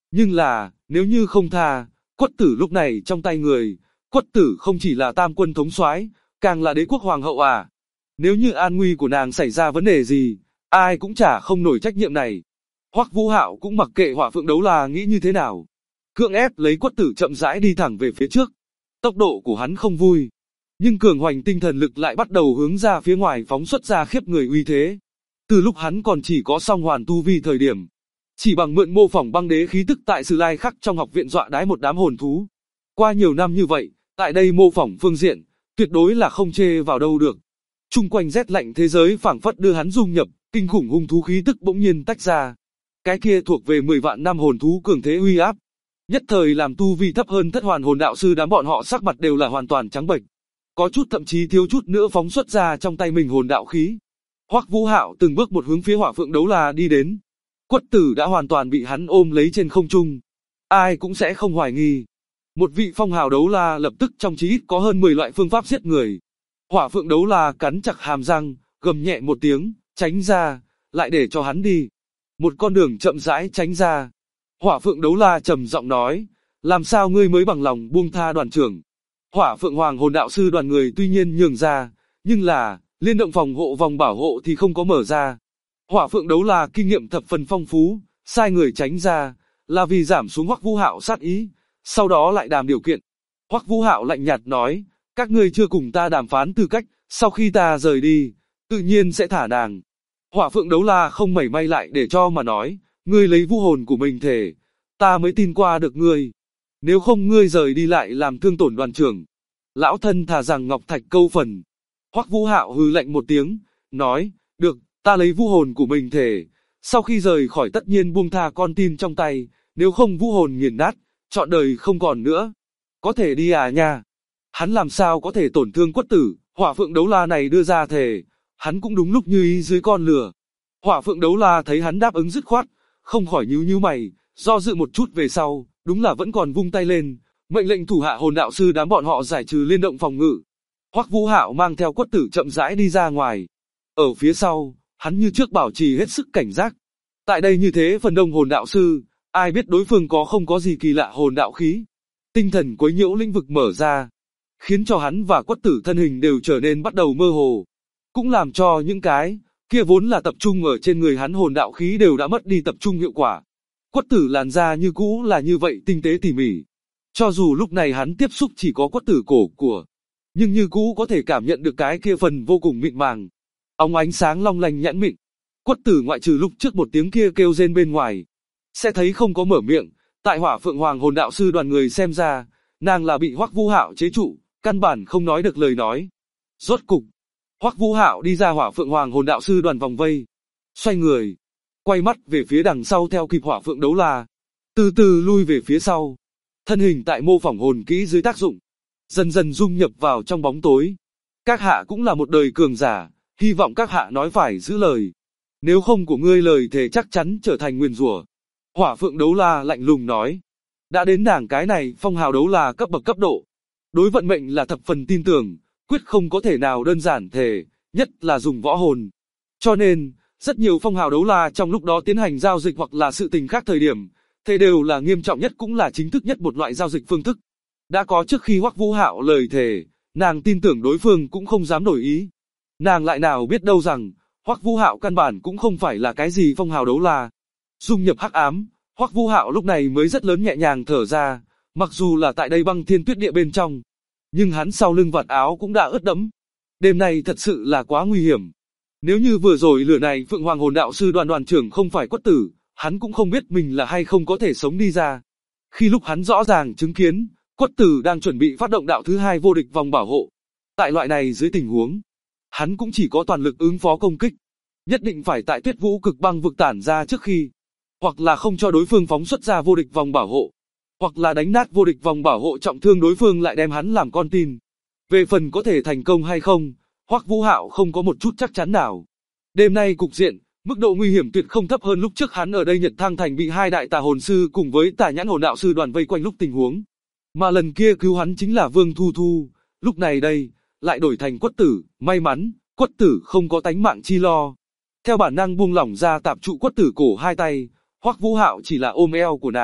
Nhưng là, nếu như không tha, Quất Tử lúc này trong tay người, Quất Tử không chỉ là tam quân thống soái, càng là đế quốc hoàng hậu à. Nếu như an nguy của nàng xảy ra vấn đề gì, ai cũng chả không nổi trách nhiệm này. Hoắc Vũ Hạo cũng mặc kệ Hỏa Phượng Đấu La nghĩ như thế nào. Cưỡng ép lấy Quất Tử chậm rãi đi thẳng về phía trước. Tốc độ của hắn không vui, nhưng cường hoành tinh thần lực lại bắt đầu hướng ra phía ngoài phóng xuất ra khiếp người uy thế. Từ lúc hắn còn chỉ có song hoàn tu vi thời điểm, chỉ bằng mượn mô phỏng băng đế khí tức tại Sử Lai Khắc trong học viện dọa đái một đám hồn thú. Qua nhiều năm như vậy, tại đây mô phỏng phương diện, tuyệt đối là không chê vào đâu được. Chung quanh rét lạnh thế giới phảng phất đưa hắn dung nhập, kinh khủng hung thú khí tức bỗng nhiên tách ra. Cái kia thuộc về 10 vạn năm hồn thú cường thế uy áp. Nhất thời làm tu vi thấp hơn Thất Hoàn hồn đạo sư đám bọn họ sắc mặt đều là hoàn toàn trắng bệch. Có chút thậm chí thiếu chút nữa phóng xuất ra trong tay mình hồn đạo khí. Hoắc Vũ Hạo từng bước một hướng phía Hỏa Phượng Đấu La đi đến. Quất Tử đã hoàn toàn bị hắn ôm lấy trên không trung. Ai cũng sẽ không hoài nghi. Một vị phong hào đấu la lập tức trong chí ít có hơn 10 loại phương pháp giết người. Hỏa Phượng Đấu La cắn chặt hàm răng, gầm nhẹ một tiếng, tránh ra, lại để cho hắn đi. Một con đường chậm rãi tránh ra. Hỏa Phượng Đấu La trầm giọng nói, làm sao ngươi mới bằng lòng buông tha đoàn trưởng? Hỏa Phượng Hoàng hồn đạo sư đoàn người tuy nhiên nhường ra, nhưng là, liên động phòng hộ vòng bảo hộ thì không có mở ra. Hỏa Phượng Đấu La kinh nghiệm thập phần phong phú, sai người tránh ra, là vì giảm xuống Hoắc Vũ Hạo sát ý, sau đó lại đàm điều kiện. Hoắc Vũ Hạo lạnh nhạt nói, các ngươi chưa cùng ta đàm phán tư cách, sau khi ta rời đi, tự nhiên sẽ thả nàng. Hỏa Phượng Đấu La không mảy may lại để cho mà nói, ngươi lấy vũ hồn của mình thể, ta mới tin qua được ngươi. Nếu không ngươi rời đi lại làm thương tổn đoàn trưởng. Lão thân thà rằng ngọc thạch câu phần. Hoắc Vũ Hạo hừ lạnh một tiếng, nói, được, ta lấy vũ hồn của mình thể, sau khi rời khỏi tất nhiên buông tha con tin trong tay, nếu không vũ hồn nghiền nát, trọn đời không còn nữa. Có thể đi à nha. Hắn làm sao có thể tổn thương Quất Tử, Hỏa Phượng Đấu La này đưa ra thể, hắn cũng đúng lúc như ý dưới con lửa. Hỏa Phượng Đấu La thấy hắn đáp ứng dứt khoát, không khỏi nhíu mày, do dự một chút về sau, đúng là vẫn còn vung tay lên, mệnh lệnh thủ hạ hồn đạo sư đám bọn họ giải trừ liên động phòng ngự. Hoắc Vũ Hạo mang theo Quất Tử chậm rãi đi ra ngoài. Ở phía sau, hắn như trước bảo trì hết sức cảnh giác. Tại đây như thế phần đông hồn đạo sư, ai biết đối phương có không có gì kỳ lạ hồn đạo khí. Tinh thần quấy nhiễu lĩnh vực mở ra, khiến cho hắn và Quất Tử thân hình đều trở nên bắt đầu mơ hồ. Cũng làm cho những cái kia vốn là tập trung ở trên người hắn hồn đạo khí đều đã mất đi tập trung hiệu quả. Quất Tử làn da như cũ là như vậy tinh tế tỉ mỉ. Cho dù lúc này hắn tiếp xúc chỉ có Quất Tử cổ của, nhưng như cũ có thể cảm nhận được cái kia phần vô cùng mịn màng. Óng ánh sáng long lanh nhẵn mịn. Quất Tử ngoại trừ lúc trước một tiếng kia kêu rên bên ngoài, sẽ thấy không có mở miệng. Tại Hỏa Phượng Hoàng hồn đạo sư đoàn người xem ra, nàng là bị Hoắc Vũ Hạo chế trụ, căn bản không nói được lời nói. Rốt cục, Hoắc Vũ Hạo đi ra Hỏa Phượng Hoàng hồn đạo sư đoàn vòng vây, xoay người, quay mắt về phía đằng sau theo kịp Hỏa Phượng Đấu La, từ từ lui về phía sau. Thân hình tại mô phỏng hồn kỹ dưới tác dụng, dần dần dung nhập vào trong bóng tối. Các hạ cũng là một đời cường giả, hy vọng các hạ nói phải giữ lời. Nếu không của ngươi lời thề chắc chắn trở thành nguyền rủa. Hỏa Phượng Đấu La lạnh lùng nói. Đã đến nàng cái này, phong hào đấu la cấp bậc cấp độ. Đối vận mệnh là thập phần tin tưởng, quyết không có thể nào đơn giản thề, nhất là dùng võ hồn. Cho nên, rất nhiều phong hào đấu la trong lúc đó tiến hành giao dịch hoặc là sự tình khác thời điểm, thề đều là nghiêm trọng nhất cũng là chính thức nhất một loại giao dịch phương thức. Đã có trước khi Hoắc Vũ Hạo lời thề, nàng tin tưởng đối phương cũng không dám đổi ý. Nàng lại nào biết đâu rằng, Hoắc Vũ Hạo căn bản cũng không phải là cái gì phong hào đấu la. Dung nhập hắc ám, Hoắc Vũ Hạo lúc này mới rất lớn nhẹ nhàng thở ra, mặc dù là tại đây băng thiên tuyết địa bên trong, nhưng hắn sau lưng vạt áo cũng đã ướt đẫm. Đêm này thật sự là quá nguy hiểm. Nếu như vừa rồi lửa này Phượng Hoàng hồn đạo sư đoàn trưởng không phải Quất Tử, hắn cũng không biết mình là hay không có thể sống đi ra. Khi lúc hắn rõ ràng chứng kiến, Quất Tử đang chuẩn bị phát động đạo thứ hai vô địch vòng bảo hộ. Tại loại này dưới tình huống, hắn cũng chỉ có toàn lực ứng phó công kích. Nhất định phải tại Tuyết Vũ Cực Băng vực tản ra trước khi, hoặc là không cho đối phương phóng xuất ra vô địch vòng bảo hộ, hoặc là đánh nát vô địch vòng bảo hộ trọng thương đối phương lại đem hắn làm con tin. Về phần có thể thành công hay không, Hoắc Vũ Hạo không có một chút chắc chắn nào. Đêm nay cục diện, mức độ nguy hiểm tuyệt không thấp hơn lúc trước hắn ở đây Nhật Thăng Thành bị hai đại tà hồn sư cùng với Tà Nhãn hồn đạo sư đoàn vây quanh lúc tình huống. Mà lần kia cứu hắn chính là Vương Thu Thu, lúc này đây, lại đổi thành Quất Tử, may mắn, Quất Tử không có tánh mạng chi lo. Theo bản năng buông lỏng ra tạp trụ Quất Tử cổ hai tay, Hoắc Vũ Hạo chỉ là ôm eo của nàng,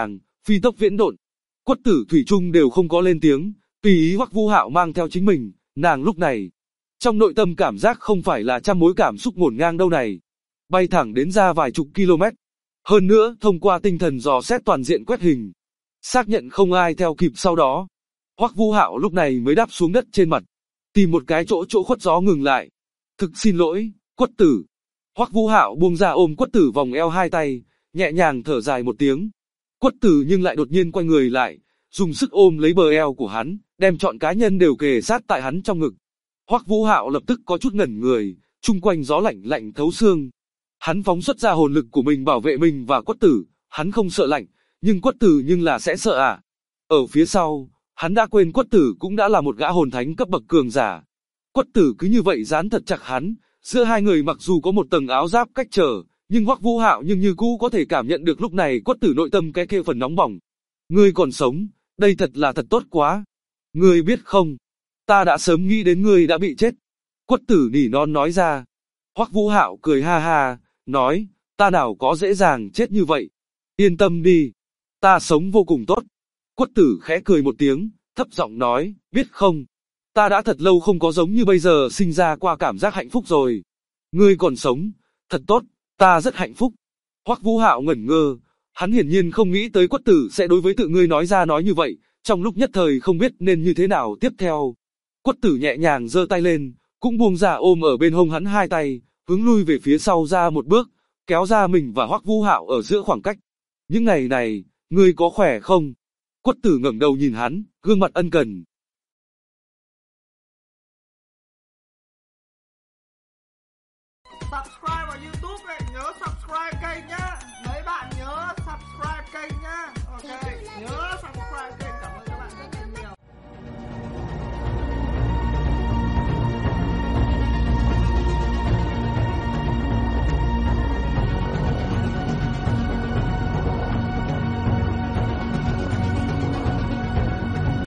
phi tốc viễn độn. Quất Tử thủy chung đều không có lên tiếng, tùy ý Hoắc Vũ Hạo mang theo chính mình. Nàng lúc này, trong nội tâm cảm giác không phải là trăm mối cảm xúc ngổn ngang đâu này, bay thẳng đến ra vài chục km. Hơn nữa, thông qua tinh thần dò xét toàn diện quét hình, xác nhận không ai theo kịp sau đó, Hoắc Vũ Hạo lúc này mới đáp xuống đất trên mặt, tìm một cái chỗ khuất gió ngừng lại. Thực xin lỗi, Quất Tử. Hoắc Vũ Hạo buông ra ôm Quất Tử vòng eo hai tay, nhẹ nhàng thở dài một tiếng. Quất Tử nhưng lại đột nhiên quay người lại, dùng sức ôm lấy bờ eo của hắn, đem trọn cá nhân đều kề sát tại hắn trong ngực. Hoắc Vũ Hạo lập tức có chút ngẩn người, chung quanh gió lạnh lạnh thấu xương. Hắn phóng xuất ra hồn lực của mình bảo vệ mình và Quất Tử, hắn không sợ lạnh, nhưng Quất Tử nhưng là sẽ sợ à? Ở phía sau, hắn đã quên Quất Tử cũng đã là một gã hồn thánh cấp bậc cường giả. Quất Tử cứ như vậy dán thật chặt hắn, giữa hai người mặc dù có một tầng áo giáp cách trở, nhưng Hoắc Vũ Hạo nhưng như cũ có thể cảm nhận được lúc này Quất Tử nội tâm cái kia phần nóng bỏng. Ngươi còn sống, đây thật là thật tốt quá. Ngươi biết không, ta đã sớm nghĩ đến ngươi đã bị chết. Quất Tử nỉ non nói ra. Hoắc Vũ Hạo cười ha ha, nói, ta nào có dễ dàng chết như vậy. Yên tâm đi, ta sống vô cùng tốt. Quất Tử khẽ cười một tiếng, thấp giọng nói, biết không, ta đã thật lâu không có giống như bây giờ sinh ra qua cảm giác hạnh phúc rồi. Ngươi còn sống, thật tốt, ta rất hạnh phúc. Hoắc Vũ Hạo ngẩn ngơ, hắn hiển nhiên không nghĩ tới Quất Tử sẽ đối với tự ngươi nói ra nói như vậy, trong lúc nhất thời không biết nên như thế nào tiếp theo. Quất Tử nhẹ nhàng giơ tay lên, cũng buông ra ôm ở bên hông hắn hai tay, hướng lui về phía sau ra một bước, kéo ra mình và Hoắc Vũ Hạo ở giữa khoảng cách. Những ngày này, ngươi có khỏe không? Quất Tử ngẩng đầu nhìn hắn, gương mặt ân cần.